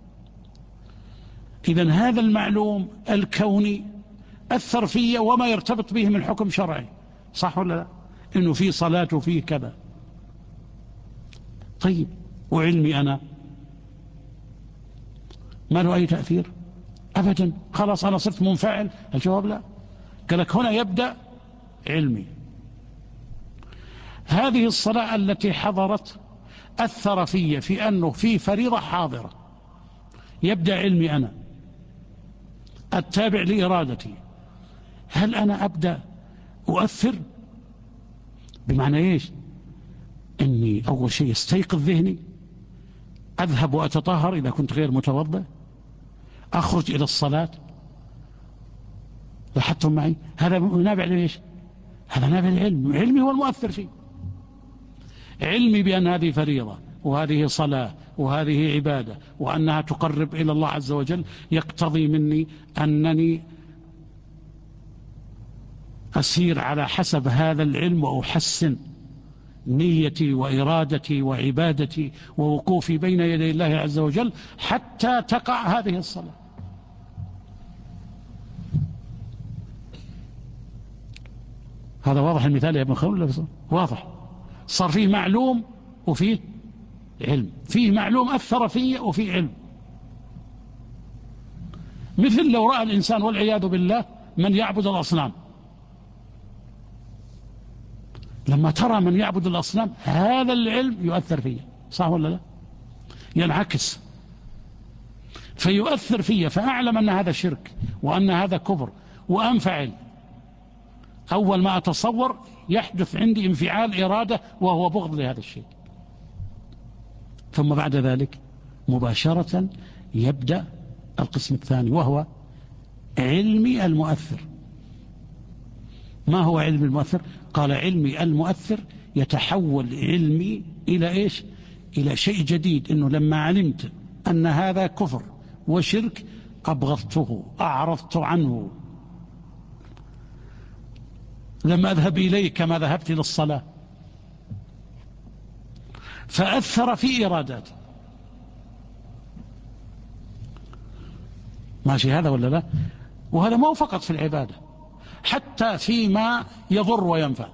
إذن هذا المعلوم الكوني أثر فيها وما يرتبط به من حكم شرعي، صح ولا لا؟ إنه في صلاة وفيه كذا. طيب وعلمي أنا ما له أي تأثير أبدا، خلاص أنا صرت منفعل؟ الجواب لا. قال لك هنا يبدأ علمي. هذه الصلاة التي حضرت أثر في أنه في فريضة حاضرة، يبدأ علمي أنا التابع لإرادتي. هل أنا أبدأ أؤثر؟ بمعنى إيش؟ إني أول شيء استيقظ ذهني، أذهب وأتطهر إذا كنت غير متوضئ، أخرج إلى الصلاة. لاحظتم معي؟ هذا نابع لإيش؟ هذا نابع العلم، علمي هو المؤثر فيه. علمي بأن هذه فريضة وهذه صلاة وهذه عبادة وأنها تقرب إلى الله عز وجل، يقتضي مني أنني أسير على حسب هذا العلم وأحسن نيتي وإرادتي وعبادتي ووقوفي بين يدي الله عز وجل حتى تقع هذه الصلاة. هذا واضح المثال يا ابن خلول؟ واضح. صار فيه معلوم وفيه علم، فيه معلوم أثر فيه وفيه علم. مثل لو رأى الإنسان والعياذ بالله من يعبد الأصنام، لما ترى من يعبد الأصنام هذا العلم يؤثر فيه، صح ولا لا؟ ينعكس فيؤثر فيه، فأعلم أن هذا شرك وأن هذا كفر وأنفعل. أول ما أتصور يحدث عندي انفعال إرادة وهو بغض لهذا الشيء، ثم بعد ذلك مباشرة يبدأ القسم الثاني وهو علمي المؤثر. ما هو علم المؤثر؟ قال علمي المؤثر يتحول علمي إلى إيش؟ إلى شيء جديد، إنه لما علمت أن هذا كفر وشرك أبغضته، أعرضت عنه، لم أذهب إليه كما ذهبت إلى الصلاة، فأثر في إراداتي. ماشي هذا ولا لا؟ وهذا مو فقط في العبادة، حتى فيما يضر وينفع،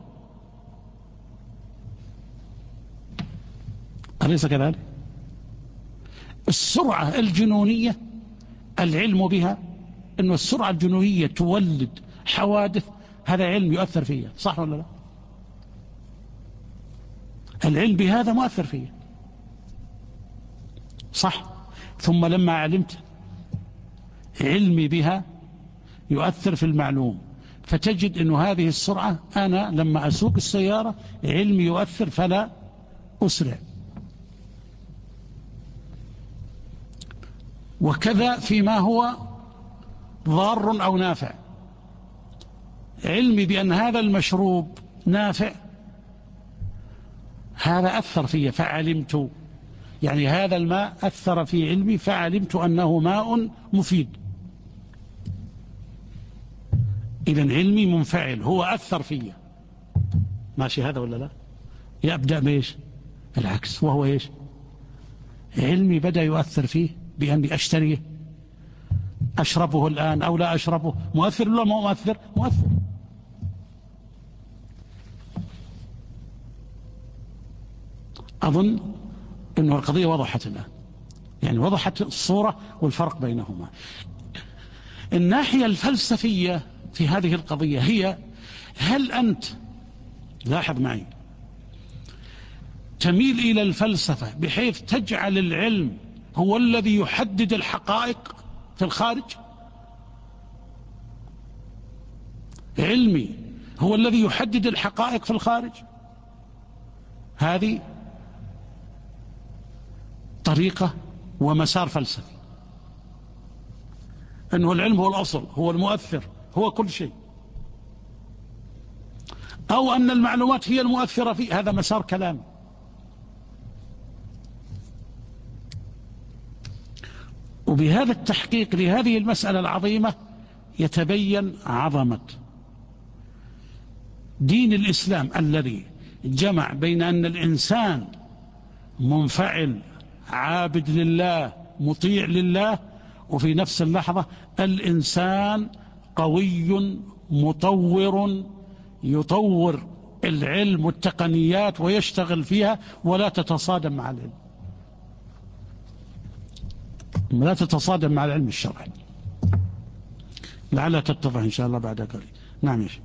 أليس كذلك؟ السرعة الجنونية العلم بها، أن السرعة الجنونية تولد حوادث، هذا علم يؤثر فيها، صح ولا لا؟ العلم بهذا مؤثر فيه، صح. ثم لما علمت علمي بها يؤثر في المعلوم، فتجد أن هذه السرعة أنا لما أسوق السيارة علمي يؤثر فلا أسرع. وكذا فيما هو ضار أو نافع، علمي بأن هذا المشروب نافع، هذا أثر فيه فعلمت، يعني هذا الماء أثر في علمي فعلمت أنه ماء مفيد. إذن علمي منفعل، هو أثر فيه، ماشي هذا ولا لا؟ يبدأ بإيش؟ العكس، وهو إيش؟ علمي بدأ يؤثر فيه بأني أشتريه، أشربه الآن أو لا أشربه مؤثر ولا ما مؤثر؟ مؤثر. أظن أنه القضية وضحت الآن، يعني وضحت الصورة والفرق بينهما. الناحية الفلسفية في هذه القضية هي: هل أنت، لاحظ معي، تميل إلى الفلسفة بحيث تجعل العلم هو الذي يحدد الحقائق في الخارج؟ علمي هو الذي يحدد الحقائق في الخارج؟ هذه طريقة ومسار فلسفي، أنه العلم هو الأصل، هو المؤثر، هو كل شيء، أو أن المعلومات هي المؤثرة فيه، هذا مسار كلام. وبهذا التحقيق لهذه المسألة العظيمة يتبين عظمة دين الإسلام الذي جمع بين أن الإنسان منفعل عابد لله مطيع لله، وفي نفس اللحظة الإنسان قوي مطور يطور العلم والتقنيات ويشتغل فيها ولا تتصادم مع العلم، لا تتصادم مع العلم الشرعي. لعلها تتضح إن شاء الله بعد قليل. نعم يا شيخ.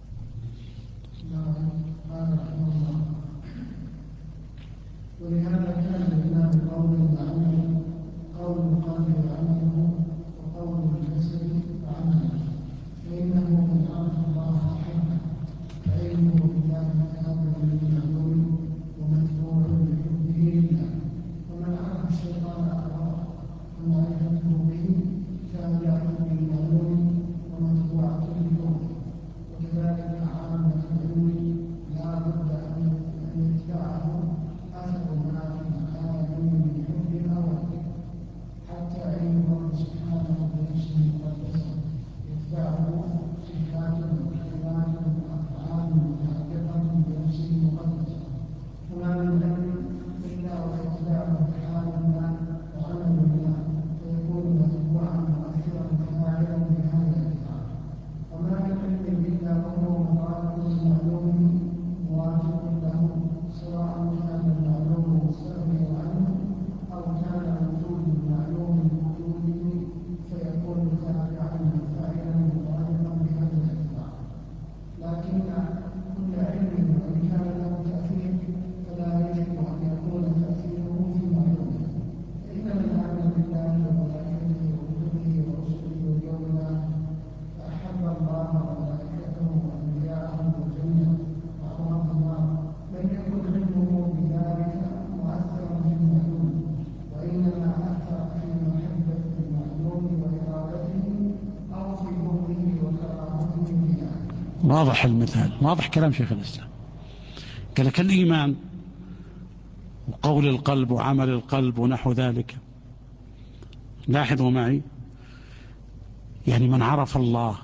ولهذا كان الإمام قول وعمل، قول القلب وعمله، وقول الجسد وعمله، فإنه من عرف الله أحبه، فعلمه بالله تابع للمعلوم ومتبوع لحبه لله، ومن عرف الشيطان أعرف ومعرفته به تابعة للمعلوم ومتبوعة لحبه، وكذلك عامة العلم لا بد أن يتبعه أثر ما في العالم من حب أوله، حتى علمه سبحانه بنفسه المقدسة يتبعه صفات وكلمات وأفعال متعلقة بنفسه المقدسة، وما من علم إلا ويتبعه حال ما وعمل ما، فيكون متبوعا مؤثرا فاعلا بهذا الاتباع. وما من علم إلا وهو مطابق لمعلومه موافق له، سواء كان المعلوم مستغني عنه أو كان وجود المعلوم بوجوده، فيكون تابعا فاعلا مطابقا بهذا الاتباع. لكن كل علم وإن كان له تأثير فلا يجب أن يكون تأثيره في معلومه، فإن من آمن بالله وملائكته وكتبه ورسله واليوم الآخر فأحب الله وملائكته وأنبياءه والجنة وأبغض النار، لم يكن علمه بذلك مؤثرا في المعلوم، وإنما أثر في محبة المعلوم وإرادته أو في بغضه وكراهته بذلك. واضح المثال، واضح كلام شيخ الإسلام. قال لك الإيمان وقول القلب وعمل القلب ونحو ذلك. لاحظوا معي، يعني من عرف الله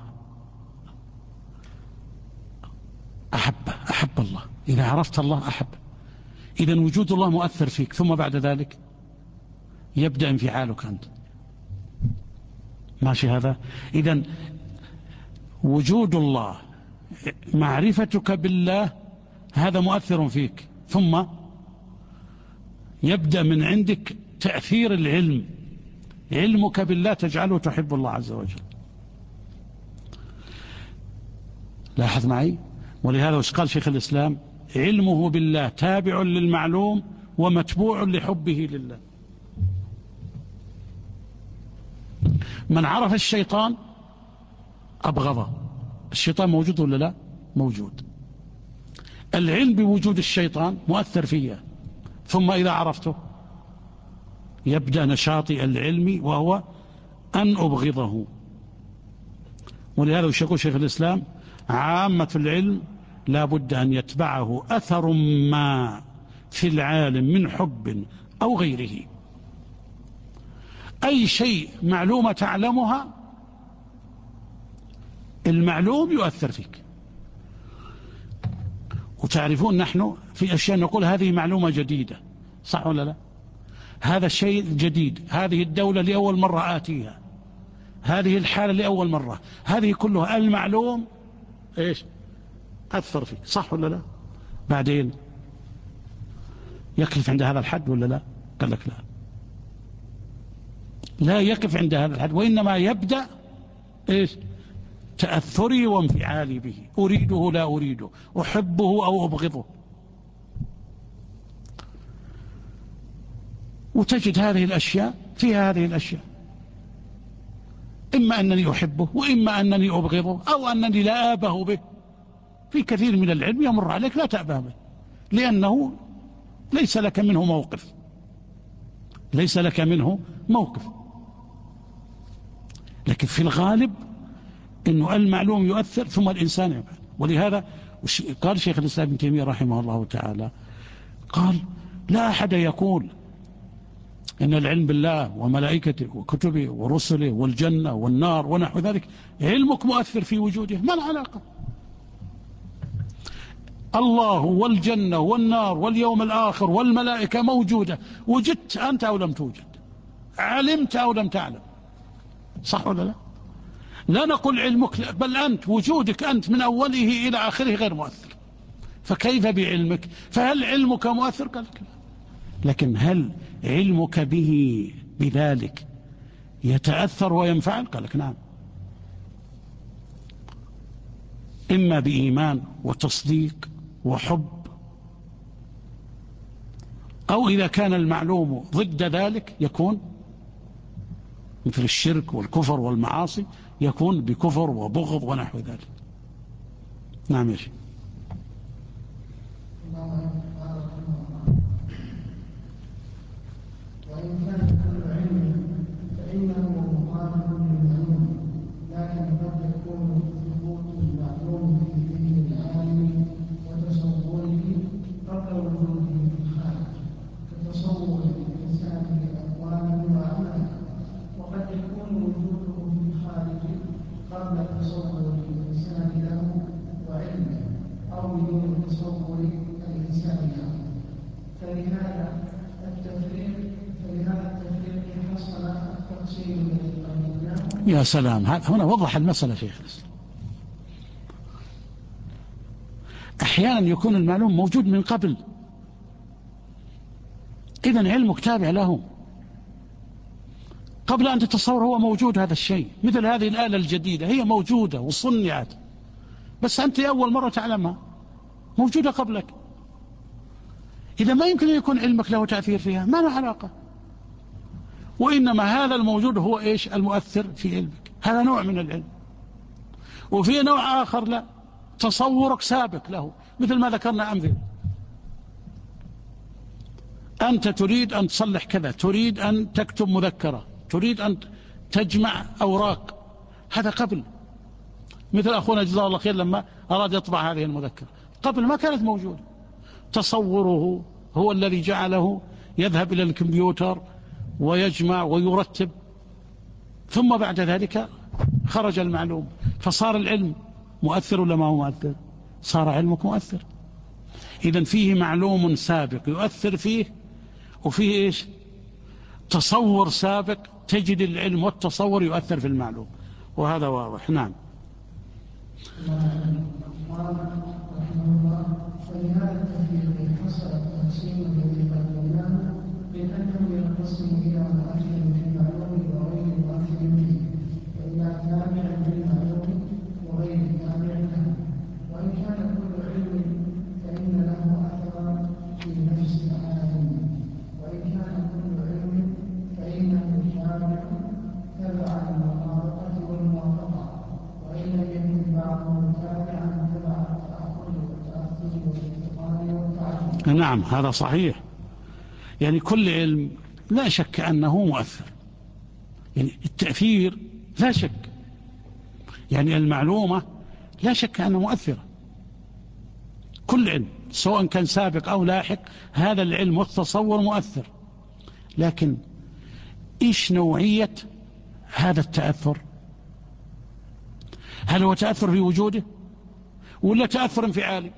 أحبه، أحب الله. إذا عرفت الله أحب، إذا وجود الله مؤثر فيك، ثم بعد ذلك يبدأ انفعالك أنت. ماشي هذا؟ إذا وجود الله، معرفتك بالله، هذا مؤثر فيك، ثم يبدأ من عندك تأثير العلم، علمك بالله تجعله تحب الله عز وجل. لاحظ معي. ولهذا وش قال شيخ الإسلام؟ علمه بالله تابع للمعلوم ومتبوع لحبه لله. من عرف الشيطان أبغضه. الشيطان موجود ولا لا؟ موجود. العلم بوجود الشيطان مؤثر فيه، ثم إذا عرفته يبدأ نشاطي العلمي وهو أن أبغضه. ولهذا يقول شيخ الإسلام: عامة العلم لا بد أن يتبعه أثر ما في العالم من حب أو غيره. أي شيء معلومة تعلمها، المعلوم يؤثر فيك. وتعرفون نحن في أشياء نقول هذه معلومة جديدة، صح ولا لا؟ هذا الشيء جديد، هذه الدولة لأول مرة آتيها، هذه الحالة لأول مرة، هذه كلها المعلوم إيش أثر فيه، صح ولا لا؟ بعدين يقف عند هذا الحد ولا لا؟ قال لك لا، لا يقف عند هذا الحد، وإنما يبدأ إيش تأثري وانفعالي به، أريده لا أريده، أحبه أو أبغضه. وتجد هذه الأشياء فيها هذه الأشياء، إما أنني أحبه وإما أنني أبغضه أو أنني لا آبه به. في كثير من العلم يمر عليك لا تأبه به لأنه ليس لك منه موقف، ليس لك منه موقف. لكن في الغالب إنه المعلوم يؤثر ثم الإنسان يفعل. ولهذا قال شيخ الإسلام ابن تيمية رحمه الله تعالى، قال لا أحد يقول إن العلم بالله وملائكته وكتبه ورسله والجنة والنار ونحو ذلك علمك مؤثر في وجوده، ما العلاقة؟ الله والجنة والنار واليوم الآخر والملائكة موجودة، وجدت أنت أو لم توجد، علمت أو لم تعلم، صح ولا لا؟ لا نقول علمك، بل أنت وجودك أنت من أوله إلى آخره غير مؤثر، فكيف بعلمك؟ فهل علمك مؤثر؟ قال لك لا. لكن هل علمك به بذلك يتأثر وينفعل؟ قال لك نعم، إما بإيمان وتصديق وحب، أو إذا كان المعلوم ضد ذلك يكون مثل الشرك والكفر والمعاصي، يكون بكفر وبغض ونحو ذلك. نعم يا شيخ. وإن كان كل علم فإنه مقارن للمعلوم، لكن قد يكون ثبوت المعلوم في ذهن العالم وتصوره قبل وجوده في الخارج، كتصور الإنسان لأقواله وأعماله، وقد يكون وجوده في الخارج قبل تصور الإنسان له وعلمه، أو بدون تصور الإنسان له. فلهذا التفريق حصل التقسيم الذي قبلناه. يا سلام، هنا وضح المسألة شيخ الإسلام. أحيانا يكون المعلوم موجود من قبل، إذن علمك تابع له قبل أن تتصور هو موجود هذا الشيء. مثل هذه الآلة الجديدة هي موجودة وصنعت، بس أنت أول مرة تعلمها، موجودة قبلك. إذا ما يمكن أن يكون علمك له تأثير فيها، ما له علاقة. وإنما هذا الموجود هو إيش المؤثر في علمك، هذا نوع من العلم. وفي نوع آخر لا، تصورك سابق له، مثل ما ذكرنا أمثلة. أنت تريد أن تصلح كذا، تريد أن تكتب مذكرة، تريد أن تجمع أوراق، هذا قبل. مثل أخونا جزاه الله خير لما أراد يطبع هذه المذكرة، قبل ما كانت موجودة. تصوره هو الذي جعله يذهب إلى الكمبيوتر ويجمع ويرتب، ثم بعد ذلك خرج المعلوم، فصار العلم مؤثر ولا ما هو مؤثر؟ صار علمك مؤثر. إذن فيه معلوم سابق يؤثر فيه، وفيه إيش تصور سابق، تجد العلم والتصور يؤثر في المعلوم، وهذا واضح. نعم. ولهذا التفريق حصل التقسيم الذي قدمناه بأنه ينقسم إلى مؤثر في المعلوم وغير مؤثر فيه، فإلى تابع للمعلوم وغير تابع له. وإن كان كل علم فإن له أثرا في نفس العالم، وإن كان كل علم فإنه تبع المطابقة والموافقة، وإن لم يكن بعضه تابعا تبع التأخر والتأثر والانتقال والتعلم. نعم هذا صحيح. يعني كل علم لا شك أنه مؤثر، يعني التأثير لا شك، يعني المعلومة لا شك أنها مؤثرة. كل علم سواء كان سابق أو لاحق، هذا العلم والتصور مؤثر. لكن إيش نوعية هذا التأثر؟ هل هو تأثر في وجوده ولا تأثر انفعالي؟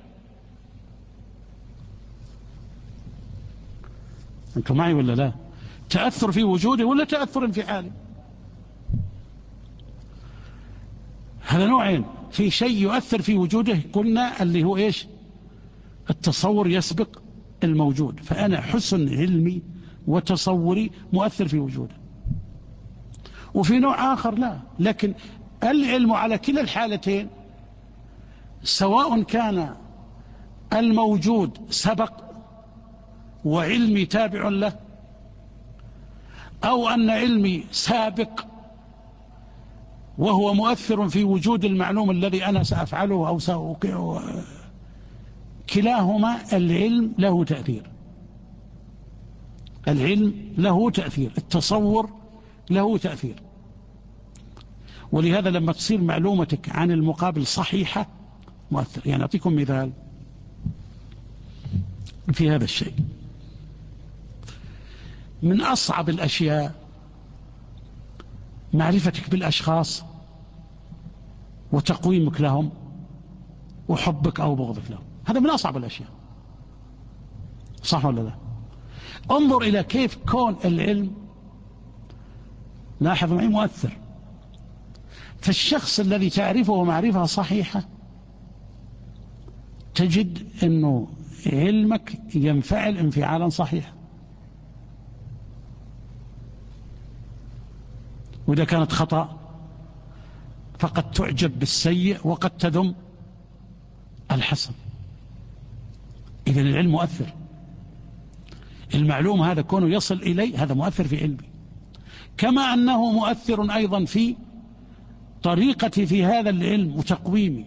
أنتم معي ولا لا؟ تأثر في وجوده ولا تأثر انفعالي؟ هذا نوعين. في شيء يؤثر في وجوده قلنا اللي هو إيش؟ التصور يسبق الموجود، فأنا حسن علمي وتصوري مؤثر في وجوده. وفي نوع آخر لا، لكن العلم على كلا الحالتين سواء كان الموجود سبق وعلمي تابع له، أو أن علمي سابق وهو مؤثر في وجود المعلوم الذي أنا سأفعله أو كلاهما العلم له تأثير. العلم له تأثير، التصور له تأثير. ولهذا لما تصير معلومتك عن المقابل صحيحة مؤثر. يعني أعطيكم مثال في هذا الشيء. من أصعب الأشياء معرفتك بالأشخاص وتقويمك لهم وحبك أو بغضك لهم، هذا من أصعب الأشياء، صح ولا لا؟ انظر إلى كيف كون العلم، لاحظ معي، مؤثر. فالشخص الذي تعرفه معرفة صحيحة تجد أنه علمك ينفعل انفعالا صحيحا، وإذا كانت خطأ فقد تعجب بالسيء وقد تذم الحسن. إذن العلم مؤثر. المعلوم هذا كونه يصل إلي هذا مؤثر في علمي، كما أنه مؤثر أيضا في طريقتي في هذا العلم وتقويمي.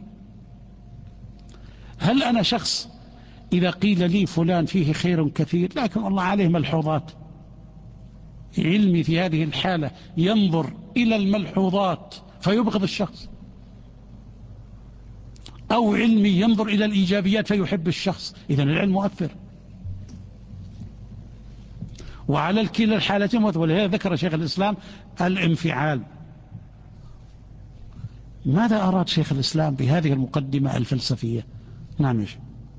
هل أنا شخص إذا قيل لي فلان فيه خير كثير لكن الله عليه ملحوظات، علمي في هذه الحالة ينظر إلى الملحوظات فيبغض الشخص، أو علمي ينظر إلى الإيجابيات فيحب الشخص؟ إذن العلم مؤثر. وعلى الكلا الحالتين مؤثر. ولهذا ذكر شيخ الإسلام الانفعال. ماذا أراد شيخ الإسلام بهذه المقدمة الفلسفية؟ نعم يا شيخ.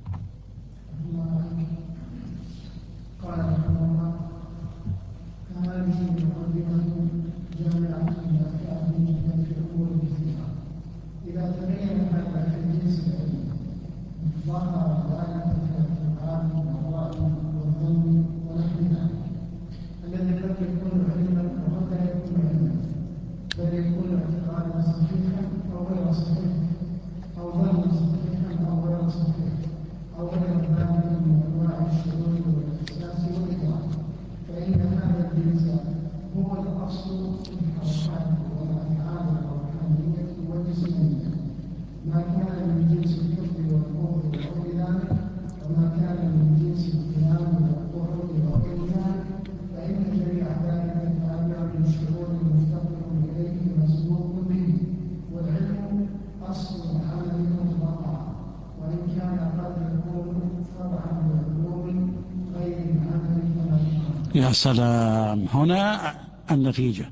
قال رحمه الله: هذه مقدمة جامعة نافعة في الأمور كثيرة. إذا تبين هذا في الجنس العلمي ظهر ذلك في الاعتقاد والرأي والظن ونحو ذلك، الذي قد يكون علما وقد لا يكون علما، بل يكون اعتقادا صحيحا أو غير صحيح، أو ظنا صحيحا أو غير صحيح، أو غير ذلك من أنواع الشرور والإحساس والإدراك. فإن هذا الجنس هو الأصل في الحركات والأفعال الروحانية والجسمانية، ما كان من جنس الحب والبغض وغير ذلك، وما كان من جنس القيام والقعود وغير ذلك، فإن جميع ذلك تابع للشعور المفتقر إليه مسبوق به. والعلم أصل العمل مطلقا، وإن كان قد يكون فرعا لعلوم غير العمل كما شاء. يا سلام. هنا النتيجة.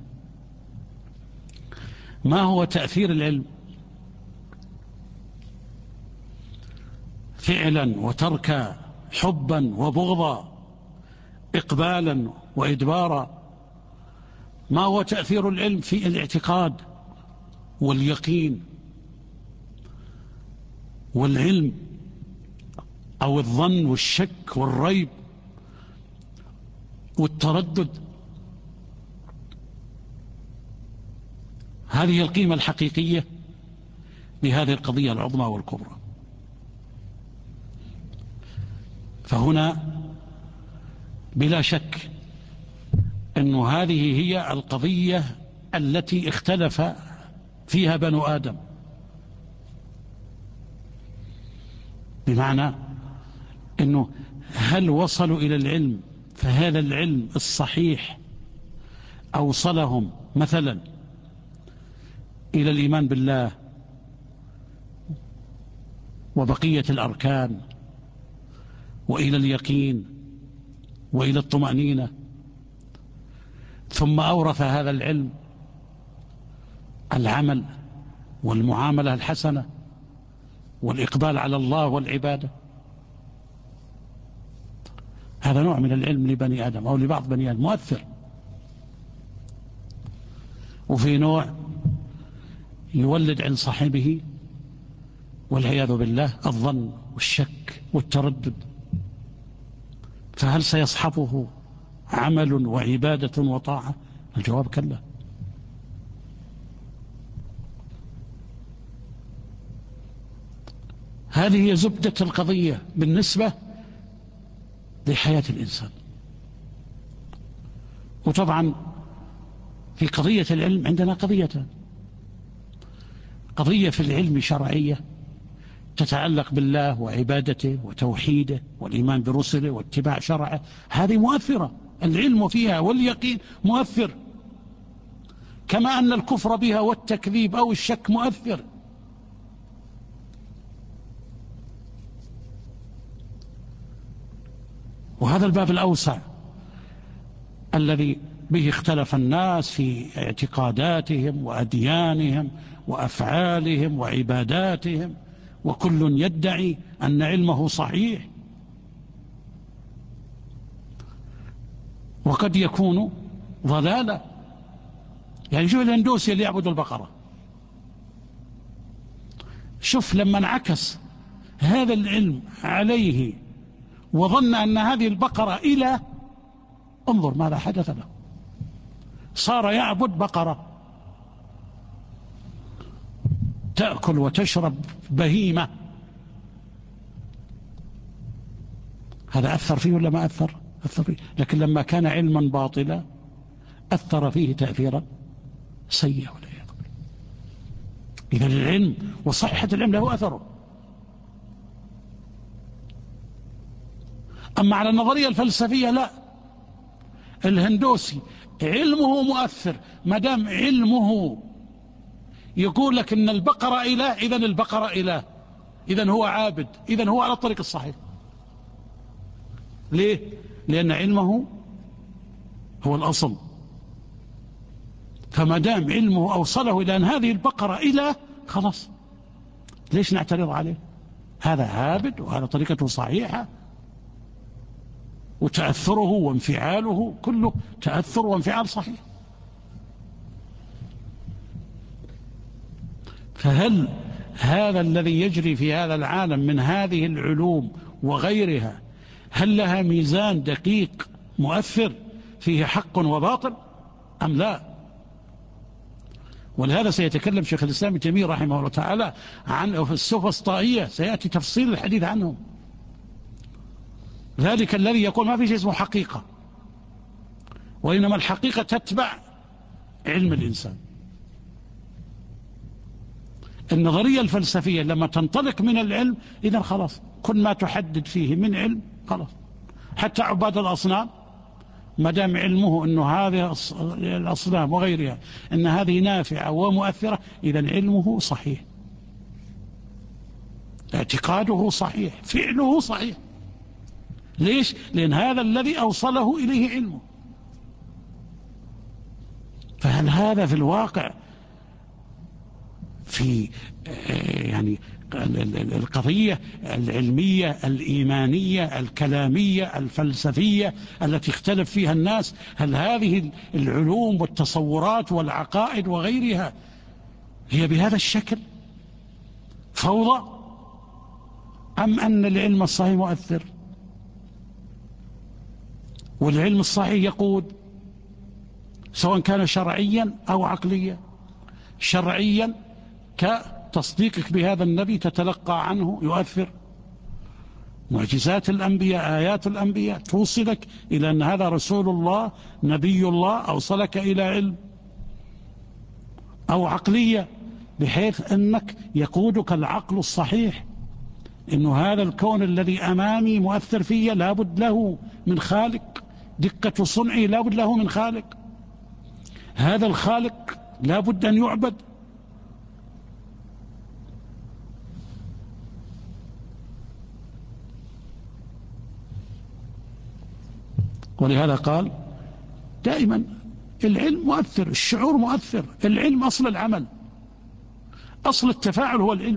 ما هو تأثير العلم؟ فعلا وتركا، حبا وبغضا، إقبالا وإدبارا. ما هو تأثير العلم في الاعتقاد واليقين والعلم أو الظن والشك والريب والتردد؟ هذه القيمة الحقيقية لهذه القضية العظمى والكبرى. فهنا بلا شك أن هذه هي القضية التي اختلف فيها بنو آدم، بمعنى أنه هل وصلوا إلى العلم فهذا العلم الصحيح أوصلهم مثلا إلى الإيمان بالله وبقية الأركان وإلى اليقين وإلى الطمأنينة، ثم أورث هذا العلم العمل والمعاملة الحسنة والإقبال على الله والعبادة. هذا نوع من العلم لبني آدم أو لبعض بني آدم مؤثر. وفي نوع يولد عند صاحبه والعياذ بالله الظن والشك والتردد، فهل سيصحبه عمل وعبادة وطاعة؟ الجواب كلا. هذه هي زبدة القضية بالنسبة لحياة الإنسان. وطبعا في قضية العلم عندنا قضيتان: قضية في العلم شرعية تتعلق بالله وعبادته وتوحيده والإيمان برسله واتباع شرعه، هذه مؤثرة، العلم فيها واليقين مؤثر، كما أن الكفر بها والتكذيب أو الشك مؤثر. وهذا الباب الأوسع الذي به اختلف الناس في اعتقاداتهم وأديانهم وأفعالهم وعباداتهم، وكل يدعي أن علمه صحيح، وقد يكون ضلالا. يعني شوف الهندوسي اللي يعبد البقرة، شوف لما انعكس هذا العلم عليه وظن أن هذه البقرة إله، انظر ماذا حدث له، صار يعبد بقرة تأكل وتشرب بهيمة. هذا أثر فيه ولا ما أثر؟ أثر فيه، لكن لما كان علما باطلا أثر فيه تأثيرا سيئا والعياذ بالله. إذا العلم وصحة العلم له أثره. أما على النظرية الفلسفية لا، الهندوسي علمه مؤثر، ما دام علمه يقول لك إن البقرة إله، إذن البقرة إله، إذن هو عابد، إذن هو على الطريق الصحيح. ليه؟ لأن علمه هو الأصل، فما دام علمه أوصله إلى أن هذه البقرة إله، خلاص ليش نعترض عليه؟ هذا عابد وهذا طريقته صحيحة، وتأثره وانفعاله كله تأثر وانفعال صحيح. فهل هذا الذي يجري في هذا العالم من هذه العلوم وغيرها هل لها ميزان دقيق مؤثر فيه حق وباطل أم لا؟ ولهذا سيتكلم شيخ الإسلام ابن تيمية رحمه الله تعالى عن السوفسطائية، سيأتي تفصيل الحديث عنهم، ذلك الذي يقول ما في شيء اسمه حقيقة، وإنما الحقيقة تتبع علم الإنسان. النظرية الفلسفية لما تنطلق من العلم، إذا خلاص كل ما تحدد فيه من علم خلاص. حتى عباد الأصنام ما دام علمه أنه هذه الأصنام وغيرها أن هذه نافعة ومؤثرة، إذا علمه صحيح، اعتقاده صحيح، فعله صحيح. ليش؟ لأن هذا الذي أوصله إليه علمه. فهل هذا في الواقع في يعني القضية العلمية الإيمانية الكلامية الفلسفية التي اختلف فيها الناس، هل هذه العلوم والتصورات والعقائد وغيرها هي بهذا الشكل فوضى، أم أن العلم الصحيح مؤثر؟ والعلم الصحيح يقود، سواء كان شرعيا أو عقليا. شرعيا كتصديقك بهذا النبي تتلقى عنه يؤثر، معجزات الأنبياء آيات الأنبياء توصلك إلى أن هذا رسول الله نبي الله أوصلك إلى علم. أو عقلية بحيث أنك يقودك العقل الصحيح، إنه هذا الكون الذي أمامي مؤثر فيه لابد له من خالق، دقة صنعه لابد له من خالق، هذا الخالق لابد أن يعبد. ولهذا قال دائما العلم مؤثر، الشعور مؤثر، العلم أصل العمل، أصل التفاعل هو العلم.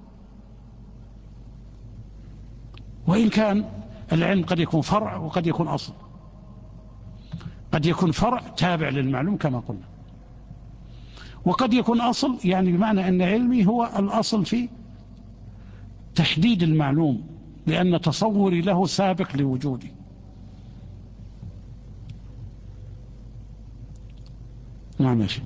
وإن كان العلم قد يكون فرع وقد يكون أصل، قد يكون فرع تابع للمعلوم كما قلنا، وقد يكون أصل، يعني بمعنى أن علمي هو الأصل في تحديد المعلوم، لأن تصوري له سابق لوجودي. نعم يا شيخ.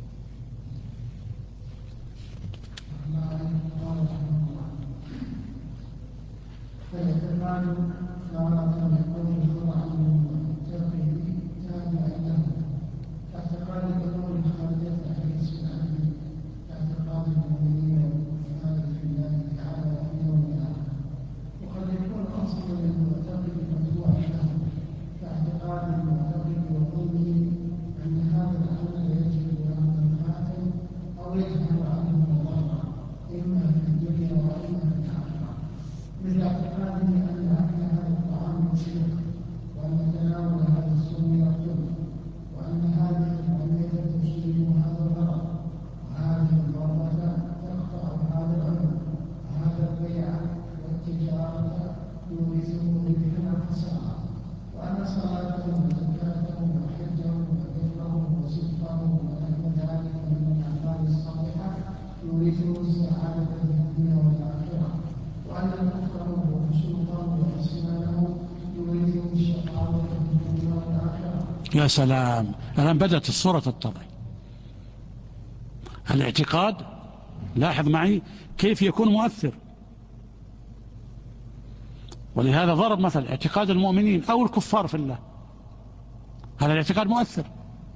يا سلام، الآن بدأت الصورة تتضح. الاعتقاد، لاحظ معي كيف يكون مؤثر. ولهذا ضرب مثل اعتقاد المؤمنين أو الكفار في الله، هذا الاعتقاد مؤثر.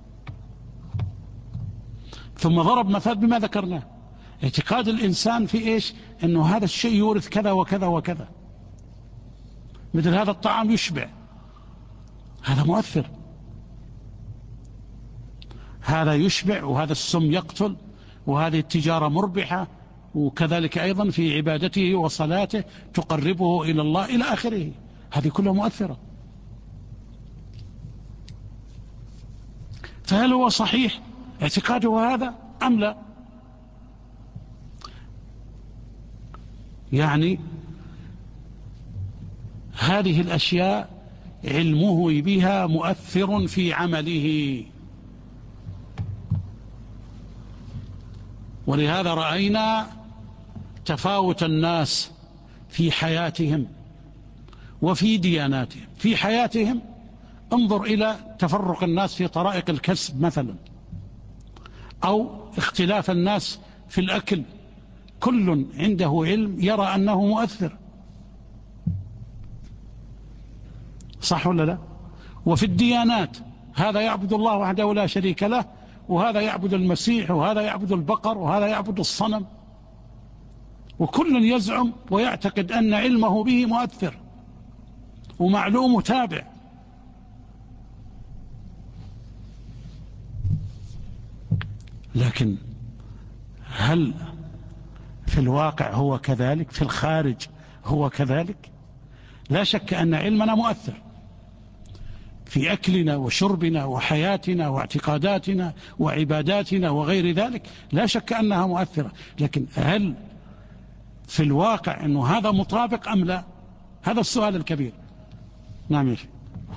ثم ضرب مثل بما ذكرناه، اعتقاد الإنسان في إيش؟ أنه هذا الشيء يورث كذا وكذا وكذا، مثل هذا الطعام يشبع، هذا مؤثر. هذا يشبع، وهذا السم يقتل، وهذه التجارة مربحة، وكذلك أيضا في عبادته وصلاته تقربه إلى الله إلى آخره، هذه كلها مؤثرة. فهل هو صحيح اعتقاده هذا أم لا؟ يعني هذه الأشياء علمه بها مؤثر في عمله. ولهذا رأينا تفاوت الناس في حياتهم وفي دياناتهم. في حياتهم انظر إلى تفرق الناس في طرائق الكسب مثلا، أو اختلاف الناس في الأكل، كل عنده علم يرى أنه مؤثر، صح ولا لا؟ وفي الديانات هذا يعبد الله وحده لا شريك له، وهذا يعبد المسيح، وهذا يعبد البقر، وهذا يعبد الصنم، وكل يزعم ويعتقد أن علمه به مؤثر ومعلوم تابع. لكن هل في الواقع هو كذلك؟ في الخارج هو كذلك؟ لا شك أن علمنا مؤثر في أكلنا وشربنا وحياتنا واعتقاداتنا وعباداتنا وغير ذلك، لا شك أنها مؤثرة. لكن هل في الواقع أنه هذا مطابق أم لا؟ هذا السؤال الكبير. نعم يا شيخ.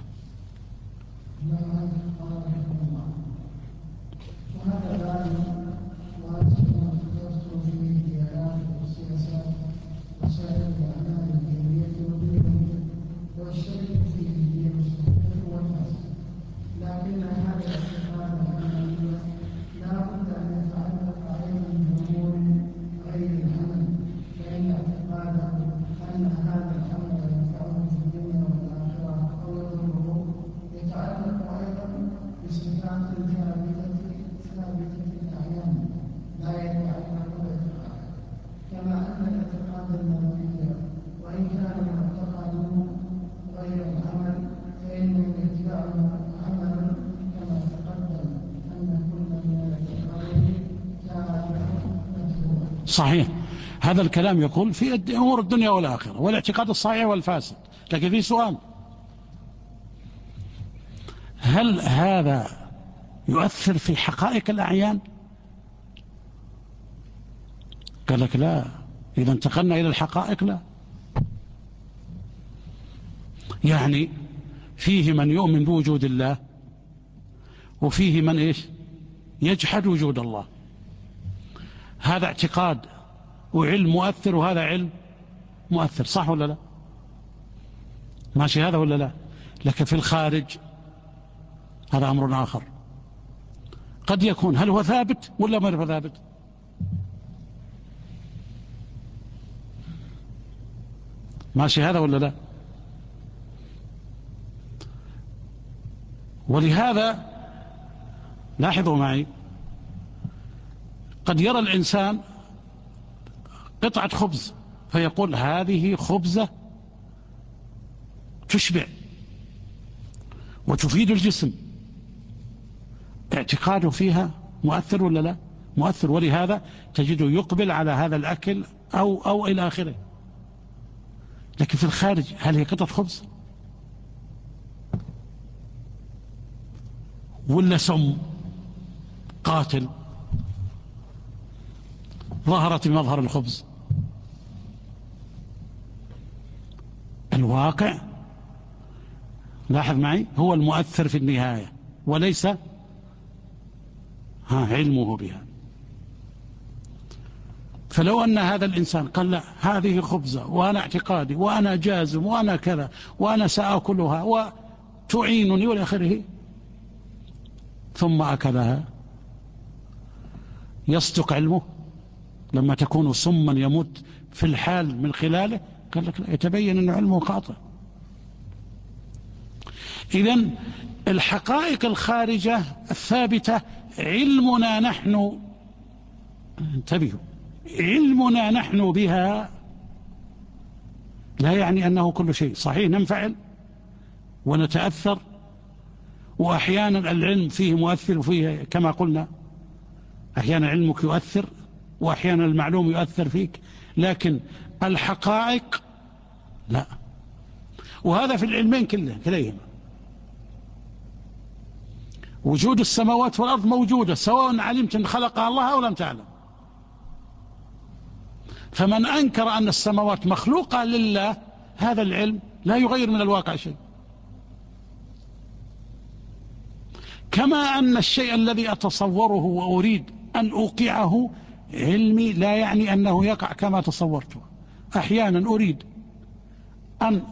صحيح، هذا الكلام يقول في أمور الدنيا والآخرة والاعتقاد الصحيح والفاسد. لكن في سؤال، هل هذا يؤثر في حقائق الأعيان؟ قال لك لا، إذا انتقلنا إلى الحقائق لا. يعني فيه من يؤمن بوجود الله، وفيه من إيش؟ يجحد وجود الله. هذا اعتقاد وعلم مؤثر، وهذا علم مؤثر، صح ولا لا؟ ماشي هذا ولا لا؟ لكن في الخارج هذا أمر آخر، قد يكون هل هو ثابت ولا ما هو ثابت؟ ماشي هذا ولا لا؟ ولهذا لاحظوا معي، قد يرى الإنسان قطعة خبز فيقول هذه خبزة تشبع وتفيد الجسم، اعتقاده فيها مؤثر ولا لا؟ مؤثر، ولهذا تجده يقبل على هذا الأكل أو إلى آخره. لكن في الخارج هل هي قطعة خبز ولا سم قاتل ظهرت بمظهر الخبز؟ الواقع لاحظ معي هو المؤثر في النهاية، وليس علمه بها. فلو أن هذا الإنسان قال لا هذه خبزة وأنا اعتقادي وأنا جازم وأنا كذا وأنا سأكلها وتعينني والى آخره، ثم أكلها، يصدق علمه لما تكون سما يموت في الحال من خلاله؟ قال لك لا، يتبين أن علمه خاطئ. إذن الحقائق الخارجة الثابتة علمنا نحن، انتبهوا، علمنا نحن بها لا يعني أنه كل شيء. صحيح ننفعل ونتأثر، وأحيانا العلم فيه مؤثر وفيه كما قلنا أحيانا علمك يؤثر وأحيانا المعلوم يؤثر فيك، لكن الحقائق لا. وهذا في العلمين كليهما. وجود السماوات والأرض موجودة سواء علمت أن خلقها الله أو لم تعلم. فمن أنكر أن السماوات مخلوقة لله هذا العلم لا يغير من الواقع شيء. كما أن الشيء الذي أتصوره وأريد أن أوقعه علمي لا يعني أنه يقع كما تصورته. أحيانا أريد أن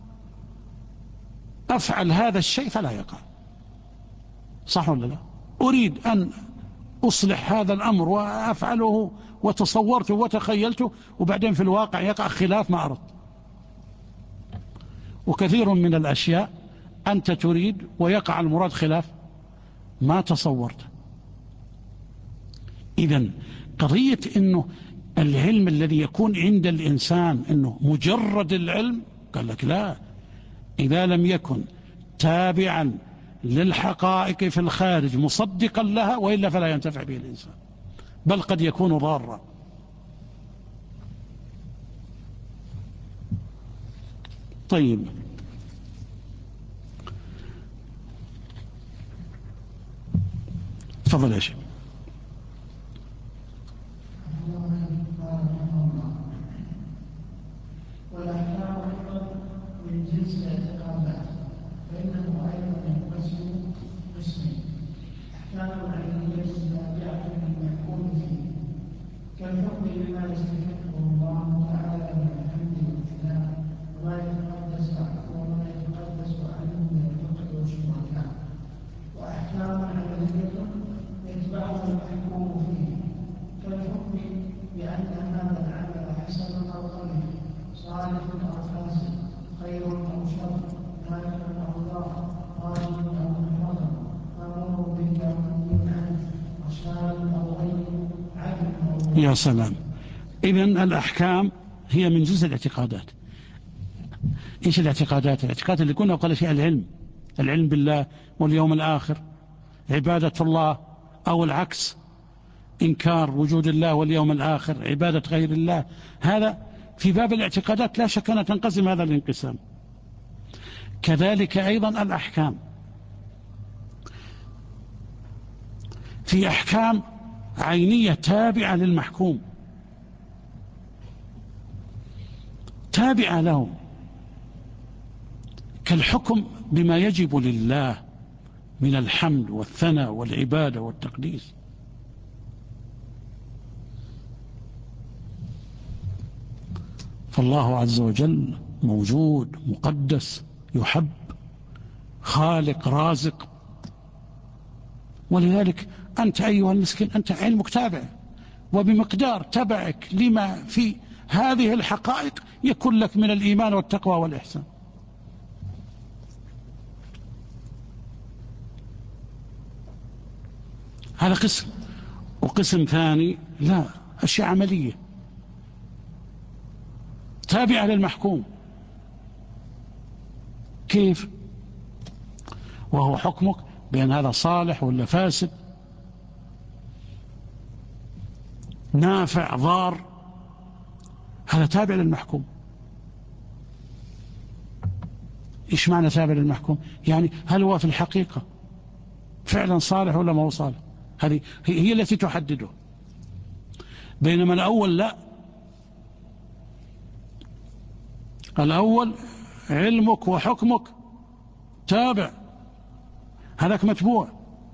أفعل هذا الشيء فلا يقع، صح ولا لا؟ أريد أن أصلح هذا الأمر وأفعله وتصورته وتخيلته، وبعدين في الواقع يقع خلاف ما أردت. وكثير من الأشياء أنت تريد ويقع المراد خلاف ما تصورت. إذن قضية أنه العلم الذي يكون عند الإنسان أنه مجرد العلم، قال لك لا، إذا لم يكن تابعا للحقائق في الخارج مصدقا لها وإلا فلا ينتفع به الإنسان، بل قد يكون ضارا. طيب، تفضل يا شيخ. والأحكام أيضا من جنس الاعتقادات، فإنه أيضا ينقسم قسمين: أحكام علمية تابعة للمحكوم فيه، كالحكم بما يستحقه الله تعالى من الحمد والثناء وما يتقدس عنه من الفقه والشركاء. وأحكام عملية يتبعها المحكوم فيه، كالحكم بأن هذا العمل حسن أو قبيح، صالح أو فاسد، خير أو شر، نافع أو ضار، واجب أو محرم، مأمور به أو منهي عنه، رشاد أو غير، عدل أو. يا سلام. إذن الأحكام هي من جزء الاعتقادات. إيش الاعتقادات؟ الاعتقاد اللي قلنا وقال شيء العلم بالله واليوم الآخر، عبادة الله، أو العكس إنكار وجود الله واليوم الآخر، عبادة غير الله. هذا في باب الاعتقادات لا شك أن تنقسم هذا الانقسام. كذلك أيضا الأحكام، في أحكام عينية تابعة للمحكوم، تابعة له، كالحكم بما يجب لله من الحمد والثناء والعبادة والتقديس. فالله عز وجل موجود مقدس يحب خالق رازق. ولذلك أنت أيها المسكين أنت علمك تابع، وبمقدار تبعك لما في هذه الحقائق يكون لك من الإيمان والتقوى والإحسان. هذا قسم. وقسم ثاني لا، أشياء عملية تابعة للمحكوم. كيف؟ وهو حكمك بأن هذا صالح ولا فاسد، نافع ضار، هذا تابع للمحكوم. إيش معنى تابع للمحكوم؟ يعني هل هو في الحقيقة فعلا صالح ولا ما هو صالح؟ هذه هي التي تحدده. بينما الأول لا، الأول علمك وحكمك تابع، هذاك متبوع.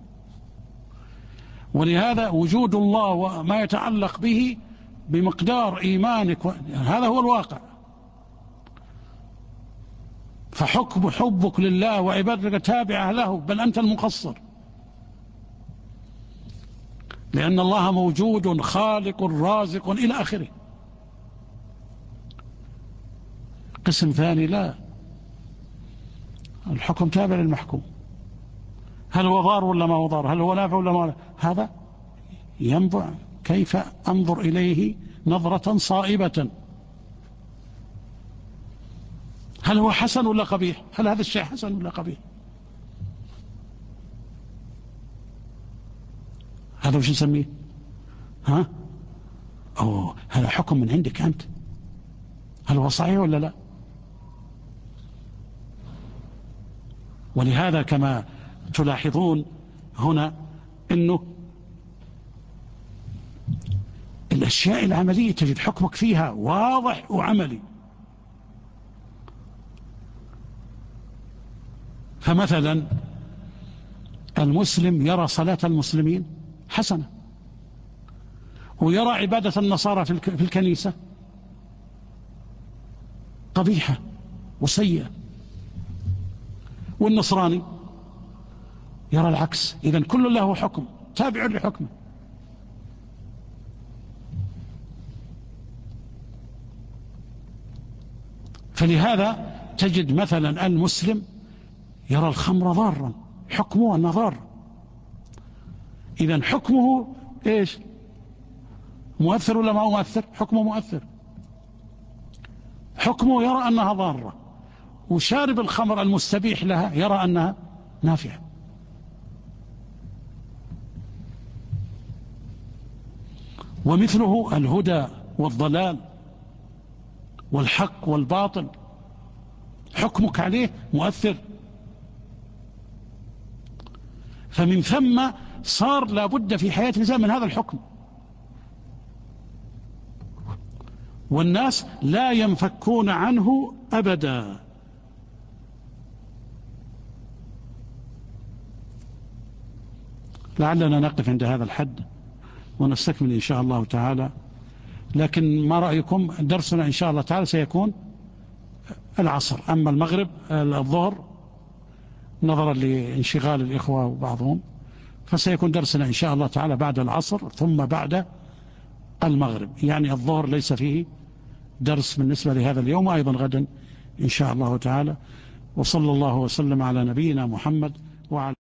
ولهذا وجود الله وما يتعلق به بمقدار إيمانك هذا هو الواقع. حبك لله وعبادتك تابعة له، بل أنت المقصر، لأن الله موجود خالق رازق إلى آخره. قسم ثاني لا، الحكم تابع للمحكوم. هل هو ضار ولا ما هو ضار؟ هل هو نافع ولا ما هو نافع؟ هذا ينبع كيف أنظر إليه نظرة صائبة. هل هو حسن ولا قبيح؟ هل هذا الشيء حسن ولا قبيح؟ هذا وش نسميه؟ ها؟ هذا حكم من عندك أنت، هل هو صحيح ولا لا؟ ولهذا كما تلاحظون هنا أنه الأشياء العملية تجد حكمك فيها واضح وعملي. فمثلا المسلم يرى صلاة المسلمين حسنة، ويرى عبادة النصارى في الكنيسة قبيحة وسيئة، والنصراني يرى العكس. إذن كل له حكم تابع لحكمه. فلهذا تجد مثلا المسلم يرى الخمر ضارا، حكمه أنه ضار، إذن حكمه إيش؟ مؤثر ولا ما هو مؤثر؟ حكمه مؤثر، حكمه يرى أنها ضارة. وشارب الخمر المستبيح لها يرى أنها نافعة. ومثله الهدى والضلال والحق والباطل، حكمك عليه مؤثر. فمن ثم صار لابد في حياة الإنسان من هذا الحكم، والناس لا ينفكون عنه أبدا. لعلنا نقف عند هذا الحد ونستكمل إن شاء الله تعالى. لكن ما رأيكم؟ درسنا إن شاء الله تعالى سيكون العصر، أما المغرب الظهر نظرا لانشغال الإخوة وبعضهم، فسيكون درسنا إن شاء الله تعالى بعد العصر ثم بعد المغرب. يعني الظهر ليس فيه درس بالنسبة لهذا اليوم، وأيضا غدا إن شاء الله تعالى. وصلى الله وسلم على نبينا محمد وعلى